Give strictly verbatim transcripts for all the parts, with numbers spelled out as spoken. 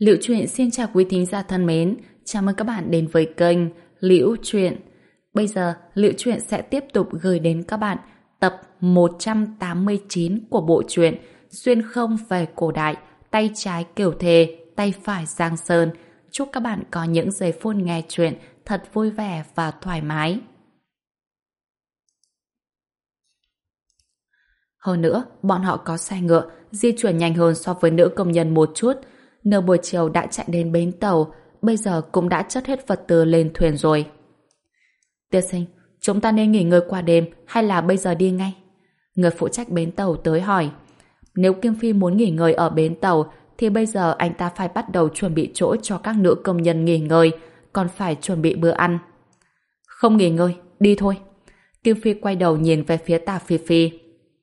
Liễu Chuyện xin chào quý thính giả thân mến, chào mừng các bạn đến với kênh Liễu Chuyện. Bây giờ, Liễu Chuyện sẽ tiếp tục gửi đến các bạn tập một trăm tám mươi chín của bộ truyện Xuyên không về cổ đại, tay trái Kiều Thề, tay phải Giang Sơn. Chúc các bạn có những giây phút nghe chuyện thật vui vẻ và thoải mái. Hơn nữa, bọn họ có xe ngựa, di chuyển nhanh hơn so với nữ công nhân một chút. Nửa buổi chiều đã chạy đến bến tàu, bây giờ cũng đã chất hết vật tư lên thuyền rồi. Tiên sinh, chúng ta nên nghỉ ngơi qua đêm hay là bây giờ đi ngay? Người phụ trách bến tàu tới hỏi. Nếu Kim Phi muốn nghỉ ngơi ở bến tàu thì bây giờ anh ta phải bắt đầu chuẩn bị chỗ cho các nữ công nhân nghỉ ngơi, còn phải chuẩn bị bữa ăn. Không nghỉ ngơi, đi thôi. Kim Phi quay đầu nhìn về phía Tả Phi Phi.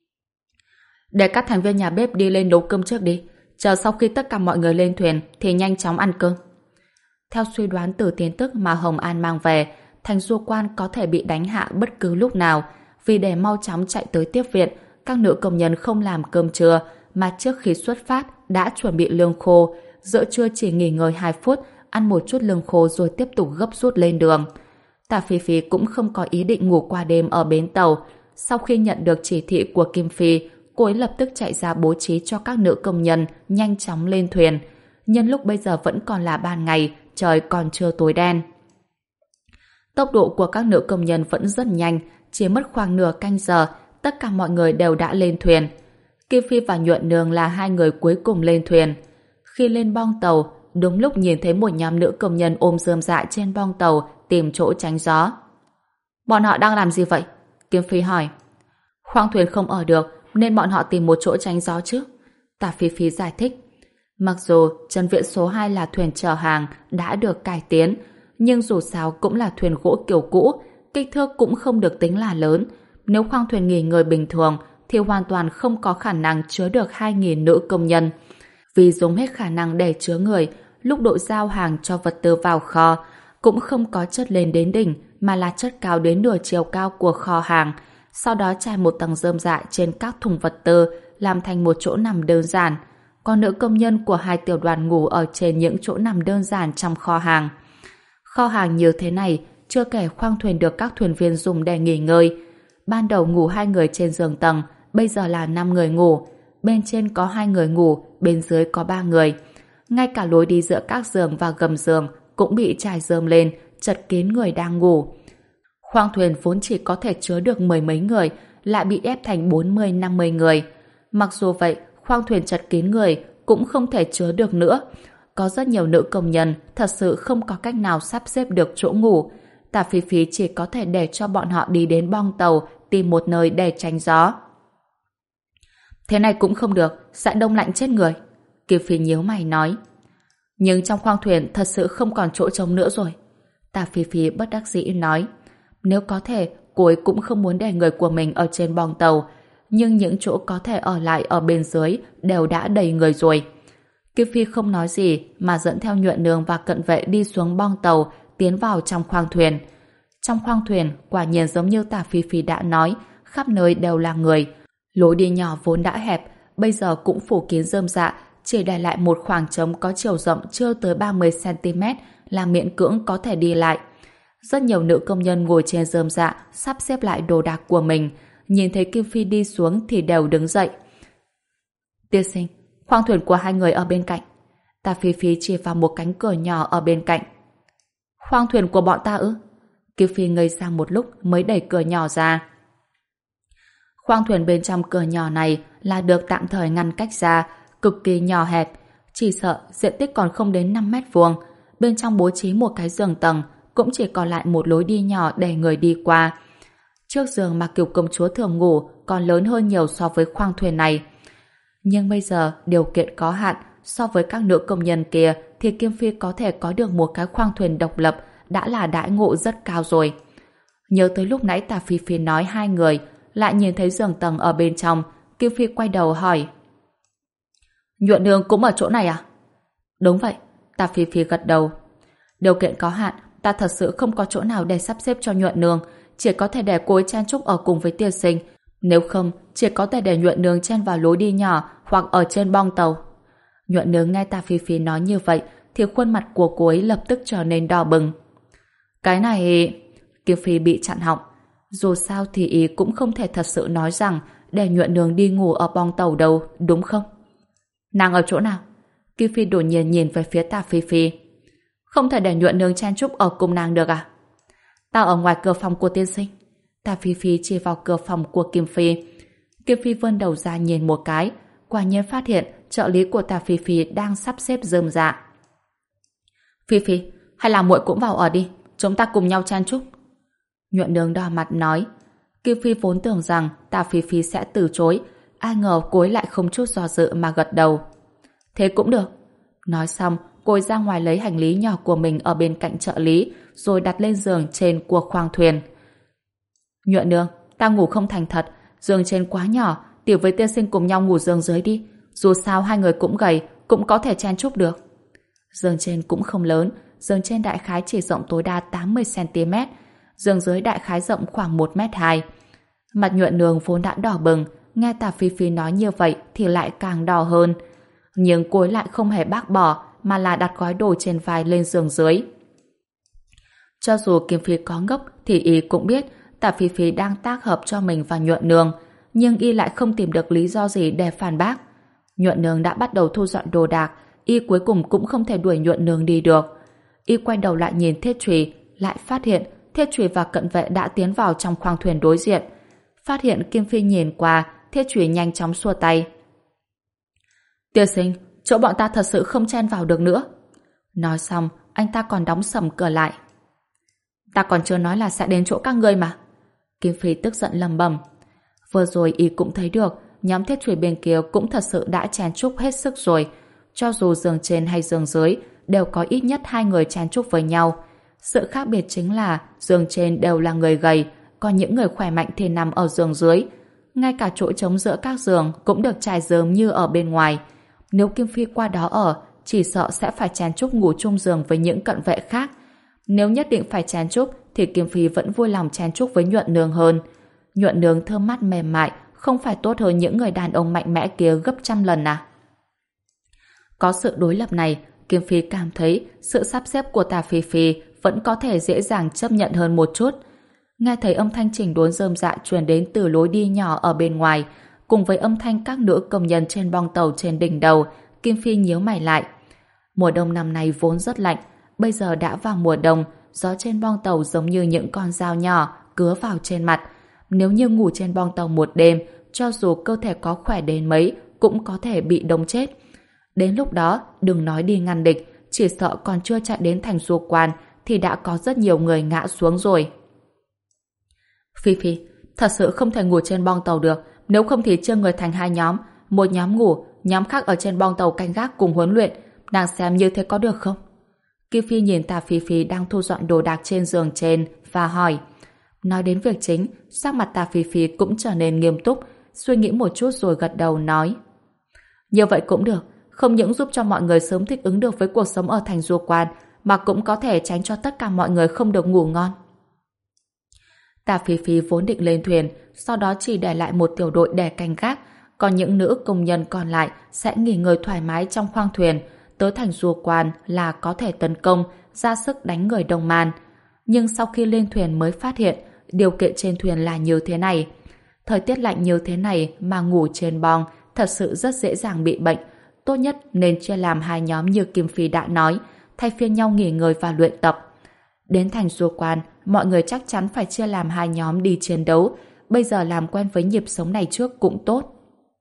Để các thành viên nhà bếp đi lên nấu cơm trước đi. Chờ sau khi tất cả mọi người lên thuyền thì nhanh chóng ăn cơm. Theo suy đoán từ tin tức mà Hồng An mang về, thành du quan có thể bị đánh hạ bất cứ lúc nào. Vì để mau chóng chạy tới tiếp viện, các nữ công nhân không làm cơm trưa mà trước khi xuất phát đã chuẩn bị lương khô. Giữa trưa chỉ nghỉ ngơi hai phút, ăn một chút lương khô rồi tiếp tục gấp rút lên đường. Tả Phi Phi cũng không có ý định ngủ qua đêm ở bến tàu. Sau khi nhận được chỉ thị của Kim Phi, cô ấy lập tức chạy ra bố trí cho các nữ công nhân nhanh chóng lên thuyền. Nhân lúc bây giờ vẫn còn là ban ngày, trời còn chưa tối đen. Tốc độ của các nữ công nhân vẫn rất nhanh, chỉ mất khoảng nửa canh giờ, tất cả mọi người đều đã lên thuyền. Kim Phi và Nhuận Nương là hai người cuối cùng lên thuyền. Khi lên bong tàu, đúng lúc nhìn thấy một nhóm nữ công nhân ôm rơm rạ trên bong tàu tìm chỗ tránh gió. Bọn họ đang làm gì vậy? Kim Phi hỏi. Khoang thuyền không ở được, nên bọn họ tìm một chỗ tránh gió trước. Tả Phi Phi giải thích. Mặc dù Trần Viện số hai là thuyền chở hàng đã được cải tiến, nhưng dù sao cũng là thuyền gỗ kiểu cũ, kích thước cũng không được tính là lớn. Nếu khoang thuyền nghỉ ngơi bình thường thì hoàn toàn không có khả năng chứa được hai nghìn nữ công nhân. Vì dùng hết khả năng để chứa người, lúc đội giao hàng cho vật tư vào kho cũng không có chất lên đến đỉnh mà là chất cao đến nửa chiều cao của kho hàng. Sau đó trải một tầng rơm rạ trên các thùng vật tư làm thành một chỗ nằm đơn giản. Còn nữ công nhân của hai tiểu đoàn ngủ ở trên những chỗ nằm đơn giản trong kho hàng. Kho hàng như thế này chưa kể khoang thuyền được các thuyền viên dùng để nghỉ ngơi. Ban đầu ngủ hai người trên giường tầng, bây giờ là năm người ngủ. Bên trên có hai người ngủ, bên dưới có ba người. Ngay cả lối đi giữa các giường và gầm giường cũng bị trải rơm lên, chật kín người đang ngủ. Khoang thuyền vốn chỉ có thể chứa được mười mấy người, lại bị ép thành bốn mươi năm mươi người. Mặc dù vậy, khoang thuyền chật kín người cũng không thể chứa được nữa. Có rất nhiều nữ công nhân thật sự không có cách nào sắp xếp được chỗ ngủ. Tả Phi Phi chỉ có thể để cho bọn họ đi đến bong tàu tìm một nơi để tránh gió. Thế này cũng không được, sẽ đông lạnh chết người. Kim Phi nhíu mày nói. Nhưng trong khoang thuyền thật sự không còn chỗ trống nữa rồi. Tả Phi Phi bất đắc dĩ nói. Nếu có thể, cô ấy cũng không muốn để người của mình ở trên bong tàu, nhưng những chỗ có thể ở lại ở bên dưới đều đã đầy người rồi. Kim Phi không nói gì mà dẫn theo Nhuận Nương và cận vệ đi xuống bong tàu, tiến vào trong khoang thuyền. Trong khoang thuyền, quả nhiên giống như Tả Phi Phi đã nói, khắp nơi đều là người. Lối đi nhỏ vốn đã hẹp, bây giờ cũng phủ kín rơm rạ, chỉ để lại một khoảng trống có chiều rộng chưa tới ba mươi xăng ti mét là miễn cưỡng có thể đi lại. Rất nhiều nữ công nhân ngồi trên rơm rạ sắp xếp lại đồ đạc của mình, nhìn thấy Kim Phi đi xuống thì đều đứng dậy. Tiên sinh, khoang thuyền của hai người ở bên cạnh. Tả Phi Phi chỉ vào một cánh cửa nhỏ ở bên cạnh. Khoang thuyền của bọn ta ư? Kim Phi ngây ra một lúc mới đẩy cửa nhỏ ra. Khoang thuyền bên trong cửa nhỏ này là được tạm thời ngăn cách ra, cực kỳ nhỏ hẹp, chỉ sợ diện tích còn không đến năm mét vuông. Bên trong bố trí một cái giường tầng, cũng chỉ còn lại một lối đi nhỏ để người đi qua. Trước giường mà Kiều công chúa thường ngủ còn lớn hơn nhiều so với khoang thuyền này. Nhưng bây giờ điều kiện có hạn, so với các nữ công nhân kia thì Kim Phi có thể có được một cái khoang thuyền độc lập đã là đãi ngộ rất cao rồi. Nhớ tới lúc nãy Tả Phi Phi nói hai người, lại nhìn thấy giường tầng ở bên trong, Kim Phi quay đầu hỏi. Nhuận Nương cũng ở chỗ này à? Đúng vậy, Tả Phi Phi gật đầu. Điều kiện có hạn, ta thật sự không có chỗ nào để sắp xếp cho Nhuận Nương, chỉ có thể để cô ấy chen chúc ở cùng với tiên sinh. Nếu không, chỉ có thể để Nhuận Nương chen vào lối đi nhỏ hoặc ở trên bong tàu. Nhuận Nương nghe Tà Phi Phi nói như vậy thì khuôn mặt của cô ấy lập tức trở nên đỏ bừng. Cái này... Kiều Phi bị chặn họng. Dù sao thì ý cũng không thể thật sự nói rằng để Nhuận Nương đi ngủ ở bong tàu đâu, đúng không? Nàng ở chỗ nào? Kiều Phi đột nhiên nhìn về phía Tà Phi Phi. Không thể để Nhuận Nương chen chúc ở cùng nàng được à? Tao ở ngoài cửa phòng của tiên sinh. Tà Phi Phi chỉ vào cửa phòng của Kim Phi. Kim Phi vươn đầu ra nhìn một cái, quả nhiên phát hiện trợ lý của Tà Phi Phi đang sắp xếp rơm rạ. Phi Phi, hay là muội cũng vào ở đi, chúng ta cùng nhau chen chúc. Nhuận Nương đỏ mặt nói. Kim Phi vốn tưởng rằng Tà Phi Phi sẽ từ chối, ai ngờ cô ấy lại không chút do dự mà gật đầu. Thế cũng được. Nói xong, cô ấy ra ngoài lấy hành lý nhỏ của mình ở bên cạnh trợ lý, rồi đặt lên giường trên của khoang thuyền. Nhuận Nương, ta ngủ không thành thật, giường trên quá nhỏ, tiểu với tiên sinh cùng nhau ngủ giường dưới đi. Dù sao hai người cũng gầy, cũng có thể chen chúc được. Giường trên cũng không lớn, giường trên đại khái chỉ rộng tối đa tám mươi xăng ti mét, giường dưới đại khái rộng khoảng một mét hai. Mặt Nhuận Nương vốn đã đỏ bừng, nghe Tà Phi Phi nói như vậy thì lại càng đỏ hơn. Nhưng cô ấy lại không hề bác bỏ, mà là đặt gói đồ trên vai lên giường dưới. Cho dù Kim Phi có ngốc thì y cũng biết Tà Phi Phi đang tác hợp cho mình và Nhuận Nương, nhưng y lại không tìm được lý do gì để phản bác. Nhuận Nương đã bắt đầu thu dọn đồ đạc, y cuối cùng cũng không thể đuổi Nhuận Nương đi được. Y quay đầu lại nhìn Thiết Trùy, lại phát hiện Thiết Trùy và cận vệ đã tiến vào trong khoang thuyền đối diện. Phát hiện Kim Phi nhìn qua, Thiết Trùy nhanh chóng xua tay. Tiên sinh, chỗ bọn ta thật sự không chen vào được nữa. Nói xong, anh ta còn đóng sầm cửa lại. Ta còn chưa nói là sẽ đến chỗ các ngươi mà. Kim Phi tức giận lầm bầm. Vừa rồi y cũng thấy được, nhóm Thiết Trùy bên kia cũng thật sự đã chen chúc hết sức rồi. Cho dù giường trên hay giường dưới, đều có ít nhất hai người chen chúc với nhau. Sự khác biệt chính là giường trên đều là người gầy, còn những người khỏe mạnh thì nằm ở giường dưới. Ngay cả chỗ trống giữa các giường cũng được trải rơm như ở bên ngoài. Nếu Kim Phi qua đó ở, chỉ sợ sẽ phải chen chúc ngủ chung giường với những cận vệ khác. Nếu nhất định phải chen chúc, thì Kim Phi vẫn vui lòng chen chúc với Nhuận Nương hơn. Nhuận Nương thơm mát mềm mại, không phải tốt hơn những người đàn ông mạnh mẽ kia gấp trăm lần à? Có sự đối lập này, Kim Phi cảm thấy sự sắp xếp của Tà Phi Phi vẫn có thể dễ dàng chấp nhận hơn một chút. Nghe thấy âm thanh chỉnh đốn rơm rạ truyền đến từ lối đi nhỏ ở bên ngoài, cùng với âm thanh các nữ công nhân trên bong tàu trên đỉnh đầu, Kim Phi nhíu mày lại. Mùa đông năm nay vốn rất lạnh, bây giờ đã vào mùa đông, gió trên bong tàu giống như những con dao nhỏ cứa vào trên mặt. Nếu như ngủ trên bong tàu một đêm, cho dù cơ thể có khỏe đến mấy, cũng có thể bị đông chết. Đến lúc đó, đừng nói đi ngăn địch, chỉ sợ còn chưa chạy đến thành Du Quan thì đã có rất nhiều người ngã xuống rồi. Phi Phi, thật sự không thể ngủ trên bong tàu được, nếu không thì chia người thành hai nhóm, một nhóm ngủ, nhóm khác ở trên bong tàu canh gác cùng huấn luyện, nàng xem như thế có được không? Kim Phi nhìn Tà Phi Phi đang thu dọn đồ đạc trên giường trên và hỏi. Nói đến việc chính, sắc mặt Tà Phi Phi cũng trở nên nghiêm túc, suy nghĩ một chút rồi gật đầu nói. Như vậy cũng được, không những giúp cho mọi người sớm thích ứng được với cuộc sống ở thành Du Quan, mà cũng có thể tránh cho tất cả mọi người không được ngủ ngon. Tà Phi Phi vốn định lên thuyền, sau đó chỉ để lại một tiểu đội để canh gác, còn những nữ công nhân còn lại sẽ nghỉ ngơi thoải mái trong khoang thuyền, tới thành Du Quan là có thể tấn công, ra sức đánh người Đông Man. Nhưng sau khi lên thuyền mới phát hiện, điều kiện trên thuyền là như thế này. Thời tiết lạnh như thế này mà ngủ trên bong thật sự rất dễ dàng bị bệnh. Tốt nhất nên chia làm hai nhóm như Kim Phi đã nói, thay phiên nhau nghỉ ngơi và luyện tập. Đến thành Du Quan, mọi người chắc chắn phải chia làm hai nhóm đi chiến đấu. Bây giờ làm quen với nhịp sống này trước cũng tốt.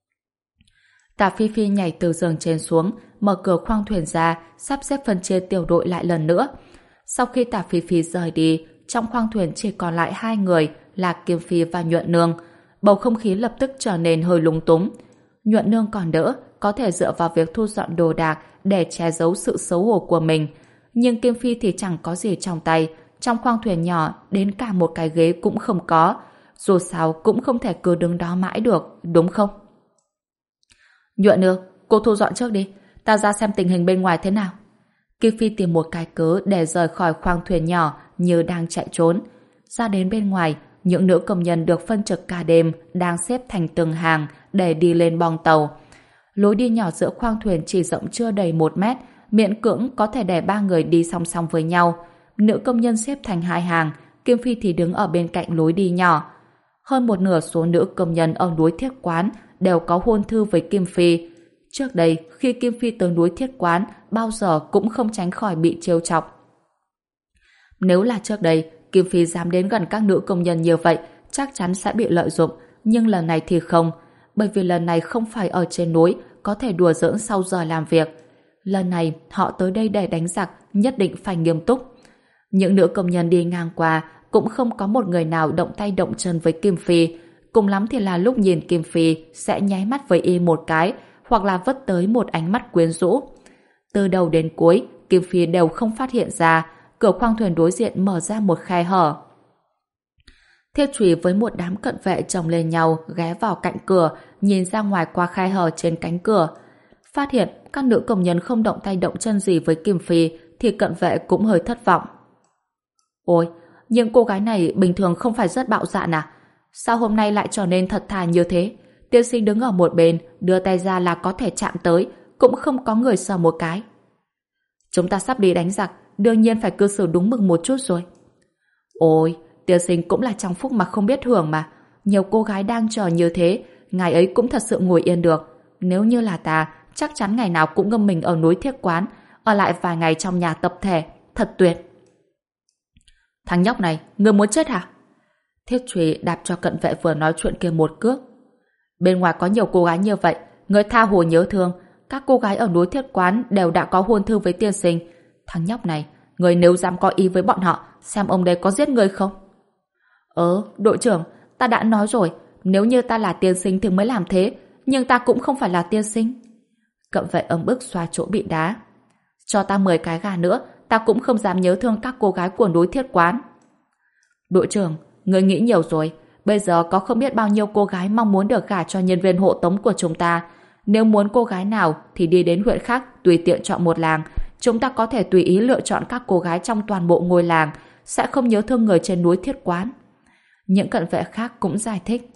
Tà Phi Phi nhảy từ giường trên xuống, mở cửa khoang thuyền ra, sắp xếp phân chia tiểu đội lại lần nữa. Sau khi Tà Phi Phi rời đi, trong khoang thuyền chỉ còn lại hai người là Kim Phi và Nhuận Nương. Bầu không khí lập tức trở nên hơi lúng túng. Nhuận Nương còn đỡ, có thể dựa vào việc thu dọn đồ đạc để che giấu sự xấu hổ của mình. Nhưng Kim Phi thì chẳng có gì trong tay, trong khoang thuyền nhỏ đến cả một cái ghế cũng không có. Dù sao cũng không thể cứ đứng đó mãi được, đúng không? Nhuận Nương, cô thu dọn trước đi, ta ra xem tình hình bên ngoài thế nào. Kim Phi tìm một cái cớ để rời khỏi khoang thuyền nhỏ như đang chạy trốn. Ra đến bên ngoài, những nữ công nhân được phân trực cả đêm đang xếp thành từng hàng để đi lên bong tàu. Lối đi nhỏ giữa khoang thuyền chỉ rộng chưa đầy một mét, miễn cưỡng có thể để ba người đi song song với nhau. Nữ công nhân xếp thành hai hàng, Kim Phi thì đứng ở bên cạnh lối đi nhỏ. Hơn một nửa số nữ công nhân ở núi Thiết Quán đều có hôn thư với Kim Phi. Trước đây, khi Kim Phi tới núi Thiết Quán, bao giờ cũng không tránh khỏi bị trêu chọc. Nếu là trước đây, Kim Phi dám đến gần các nữ công nhân như vậy, chắc chắn sẽ bị lợi dụng, nhưng lần này thì không, bởi vì lần này không phải ở trên núi, có thể đùa giỡn sau giờ làm việc. Lần này, họ tới đây để đánh giặc, nhất định phải nghiêm túc. Những nữ công nhân đi ngang qua, cũng không có một người nào động tay động chân với Kim Phi, cùng lắm thì là lúc nhìn Kim Phi sẽ nháy mắt với y một cái, hoặc là vất tới một ánh mắt quyến rũ. Từ đầu đến cuối, Kim Phi đều không phát hiện ra, cửa khoang thuyền đối diện mở ra một khe hở. Thiết Trùy với một đám cận vệ chồng lên nhau ghé vào cạnh cửa, nhìn ra ngoài qua khe hở trên cánh cửa. Phát hiện các nữ công nhân không động tay động chân gì với Kim Phi thì cận vệ cũng hơi thất vọng. Ôi, nhưng cô gái này bình thường không phải rất bạo dạn à? Sao hôm nay lại trở nên thật thà như thế? Tiên sinh đứng ở một bên, đưa tay ra là có thể chạm tới, cũng không có người sờ một cái. Chúng ta sắp đi đánh giặc, đương nhiên phải cư xử đúng mực một chút rồi. Ôi, tiên sinh cũng là trong phúc mà không biết hưởng mà. Nhiều cô gái đang chờ như thế, ngài ấy cũng thật sự ngồi yên được. Nếu như là ta, chắc chắn ngày nào cũng ngâm mình ở núi Thiết Quán, ở lại vài ngày trong nhà tập thể, thật tuyệt. Thằng nhóc này, ngươi muốn chết hả? Thiết Trùy đạp cho cận vệ vừa nói chuyện kia một cước. Bên ngoài có nhiều cô gái như vậy, ngươi tha hồ nhớ thương. Các cô gái ở núi Thiết Quán đều đã có hôn thư với tiên sinh. Thằng nhóc này, ngươi nếu dám có ý với bọn họ, xem ông đây có giết ngươi không? Ờ, đội trưởng, ta đã nói rồi, nếu như ta là tiên sinh thì mới làm thế, nhưng ta cũng không phải là tiên sinh. Cận vệ ấm ức xoa chỗ bị đá. Cho ta mười cái gà nữa, ta cũng không dám nhớ thương các cô gái của núi Thiết Quán. Đội trưởng, ngươi nghĩ nhiều rồi. Bây giờ có không biết bao nhiêu cô gái mong muốn được gả cho nhân viên hộ tống của chúng ta. Nếu muốn cô gái nào thì đi đến huyện khác tùy tiện chọn một làng. Chúng ta có thể tùy ý lựa chọn các cô gái trong toàn bộ ngôi làng, sẽ không nhớ thương người trên núi Thiết Quán. Những cận vệ khác cũng giải thích.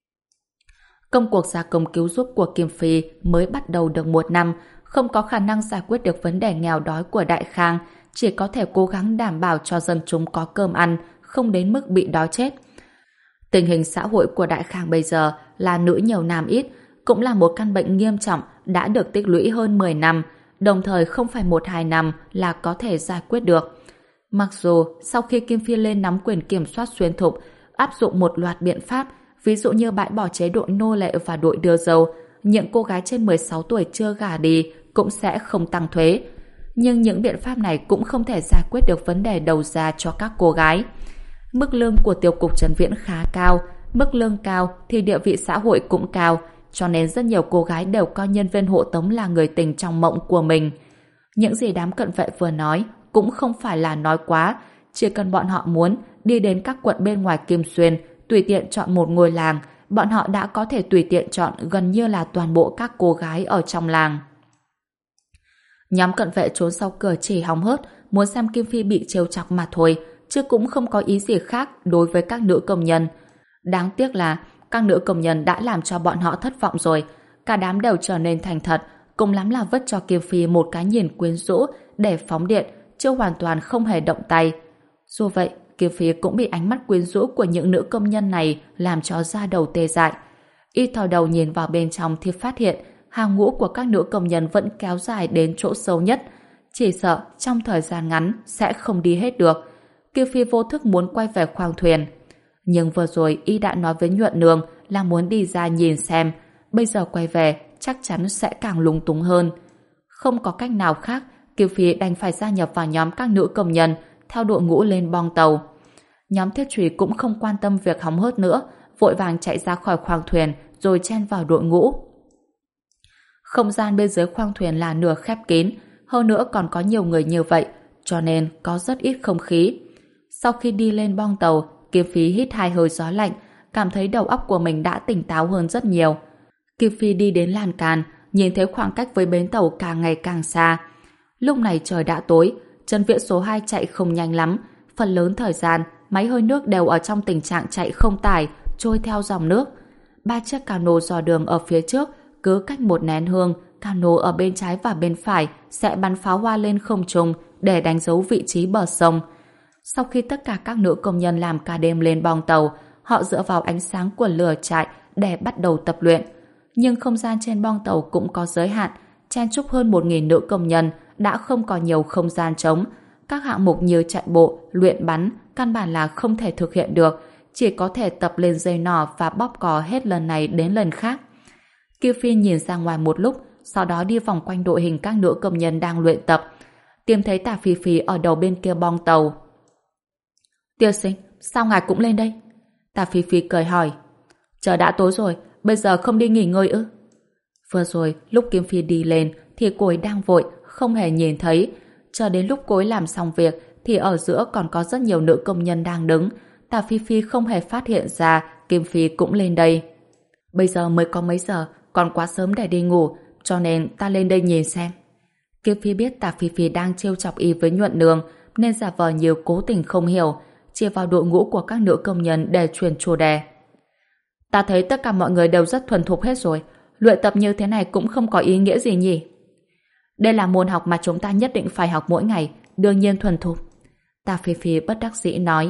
Công cuộc gia công cứu giúp của Kim Phi mới bắt đầu được một năm, không có khả năng giải quyết được vấn đề nghèo đói của Đại Khang, chỉ có thể cố gắng đảm bảo cho dân chúng có cơm ăn, không đến mức bị đói chết. Tình hình xã hội của Đại Khang bây giờ là nữ nhiều nam ít, cũng là một căn bệnh nghiêm trọng đã được tích lũy hơn mười năm, đồng thời không phải một hai năm là có thể giải quyết được. Mặc dù sau khi Kim Phi lên nắm quyền kiểm soát xuyên thục, áp dụng một loạt biện pháp, ví dụ như bãi bỏ chế độ nô lệ và đội đưa dâu, những cô gái trên mười sáu tuổi chưa gả đi cũng sẽ không tăng thuế. Nhưng những biện pháp này cũng không thể giải quyết được vấn đề đầu ra cho các cô gái. Mức lương của tiêu cục Trấn Viễn khá cao, mức lương cao thì địa vị xã hội cũng cao, cho nên rất nhiều cô gái đều coi nhân viên hộ tống là người tình trong mộng của mình. Những gì đám cận vệ vừa nói cũng không phải là nói quá, chỉ cần bọn họ muốn đi đến các quận bên ngoài Kim Xuyên, tùy tiện chọn một ngôi làng, bọn họ đã có thể tùy tiện chọn gần như là toàn bộ các cô gái ở trong làng. Nhóm cận vệ trốn sau cửa chỉ hóng hớt, muốn xem Kim Phi bị trêu chọc mà thôi, chứ cũng không có ý gì khác đối với các nữ công nhân. Đáng tiếc là các nữ công nhân đã làm cho bọn họ thất vọng rồi, cả đám đều trở nên thành thật, cùng lắm là vứt cho Kim Phi một cái nhìn quyến rũ để phóng điện, chứ hoàn toàn không hề động tay. Dù vậy, Kim Phi cũng bị ánh mắt quyến rũ của những nữ công nhân này làm cho da đầu tê dại. Y thò đầu nhìn vào bên trong thì phát hiện hàng ngũ của các nữ công nhân vẫn kéo dài đến chỗ sâu nhất, chỉ sợ trong thời gian ngắn sẽ không đi hết được. Kim Phi vô thức muốn quay về khoang thuyền, nhưng vừa rồi y đã nói với Nhuận Nương là muốn đi ra nhìn xem, bây giờ quay về chắc chắn sẽ càng lúng túng hơn. Không có cách nào khác, Kim Phi đành phải gia nhập vào nhóm các nữ công nhân theo đội ngũ lên bong tàu. Nhóm Thiết Trùy cũng không quan tâm việc hóng hớt nữa, vội vàng chạy ra khỏi khoang thuyền rồi chen vào đội ngũ. Không gian bên dưới khoang thuyền là nửa khép kín, hơn nữa còn có nhiều người như vậy, cho nên có rất ít không khí. Sau khi đi lên bong tàu, Kim Phi hít hai hơi gió lạnh, cảm thấy đầu óc của mình đã tỉnh táo hơn rất nhiều. Kim Phi đi đến lan can, nhìn thấy khoảng cách với bến tàu càng ngày càng xa. Lúc này trời đã tối, Trấn Viễn số hai chạy không nhanh lắm, phần lớn thời gian máy hơi nước đều ở trong tình trạng chạy không tải, trôi theo dòng nước. Ba chiếc cano dò đường ở phía trước Cứ cách một nén hương, cano ở bên trái và bên phải sẽ bắn pháo hoa lên không trung để đánh dấu vị trí bờ sông. Sau khi tất cả các nữ công nhân làm cả đêm lên bong tàu, họ dựa vào ánh sáng của lửa trại để bắt đầu tập luyện. Nhưng không gian trên bong tàu cũng có giới hạn, chen chúc hơn một nghìn nữ công nhân đã không có nhiều không gian trống. Các hạng mục như chạy bộ, luyện bắn căn bản là không thể thực hiện được, chỉ có thể tập lên dây nỏ và bóp cò hết lần này đến lần khác. Kiều Phi nhìn ra ngoài một lúc, sau đó đi vòng quanh đội hình các nữ công nhân đang luyện tập, tìm thấy Tả Phi Phi ở đầu bên kia bong tàu. Tiêu sinh, sao ngài cũng lên đây? Tả Phi Phi cười hỏi. Trời đã tối rồi, bây giờ không đi nghỉ ngơi ư? Vừa rồi, lúc Kim Phi đi lên thì cô ấy đang vội, không hề nhìn thấy. Chờ đến lúc cô ấy làm xong việc thì ở giữa còn có rất nhiều nữ công nhân đang đứng. Tả Phi Phi không hề phát hiện ra Kim Phi cũng lên đây. Bây giờ mới có mấy giờ, còn quá sớm để đi ngủ, cho nên ta lên đây nhìn xem. Kim Phi biết Tả Phi Phi đang trêu chọc y với Nhuận Nương nên giả vờ nhiều cố tình không hiểu, chia vào đội ngũ của các nữ công nhân để truyền chủ đề. Ta thấy tất cả mọi người đều rất thuần thục hết rồi, luyện tập như thế này cũng không có ý nghĩa gì nhỉ? Đây là môn học mà chúng ta nhất định phải học mỗi ngày, đương nhiên thuần thục. Tả Phi Phi bất đắc dĩ nói.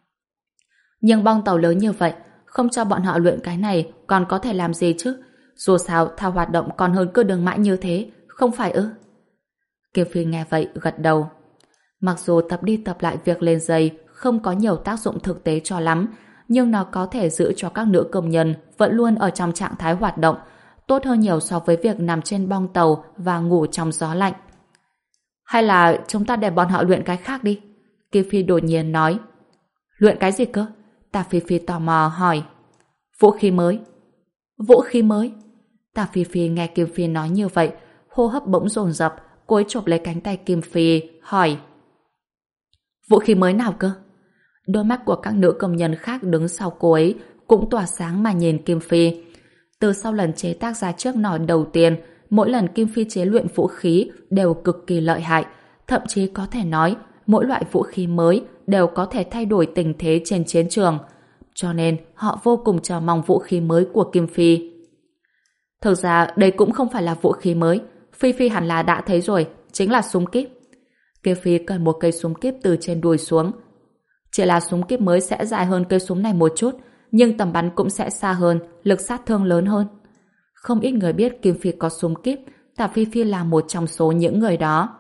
Nhưng bong tàu lớn như vậy, không cho bọn họ luyện cái này còn có thể làm gì chứ? Dù sao, thao hoạt động còn hơn cứ đường mãi như thế, không phải ư? Kiều Phi nghe vậy gật đầu. Mặc dù tập đi tập lại việc lên dây không có nhiều tác dụng thực tế cho lắm, nhưng nó có thể giữ cho các nữ công nhân vẫn luôn ở trong trạng thái hoạt động, tốt hơn nhiều so với việc nằm trên bong tàu và ngủ trong gió lạnh. Hay là chúng ta để bọn họ luyện cái khác đi? Kiều Phi đột nhiên nói. Luyện cái gì cơ? Tả Phi Phi tò mò hỏi. Vũ khí mới. Vũ khí mới? Tả Phi Phi nghe Kim Phi nói như vậy, hô hấp bỗng dồn dập, cô ấy chộp lấy cánh tay Kim Phi, hỏi. Vũ khí mới nào cơ? Đôi mắt của các nữ công nhân khác đứng sau cô ấy cũng tỏa sáng mà nhìn Kim Phi. Từ sau lần chế tác ra chiếc nỏ đầu tiên, mỗi lần Kim Phi chế luyện vũ khí đều cực kỳ lợi hại, thậm chí có thể nói mỗi loại vũ khí mới đều có thể thay đổi tình thế trên chiến trường. Cho nên họ vô cùng chờ mong vũ khí mới của Kim Phi. Thực ra đây cũng không phải là vũ khí mới, Phi Phi hẳn là đã thấy rồi, chính là súng kíp. Kim Phi cởi một cây súng kíp từ trên đùi xuống. Chỉ là súng kíp mới sẽ dài hơn cây súng này một chút, nhưng tầm bắn cũng sẽ xa hơn, lực sát thương lớn hơn. Không ít người biết Kim Phi có súng kíp, Tả Phi Phi là một trong số những người đó.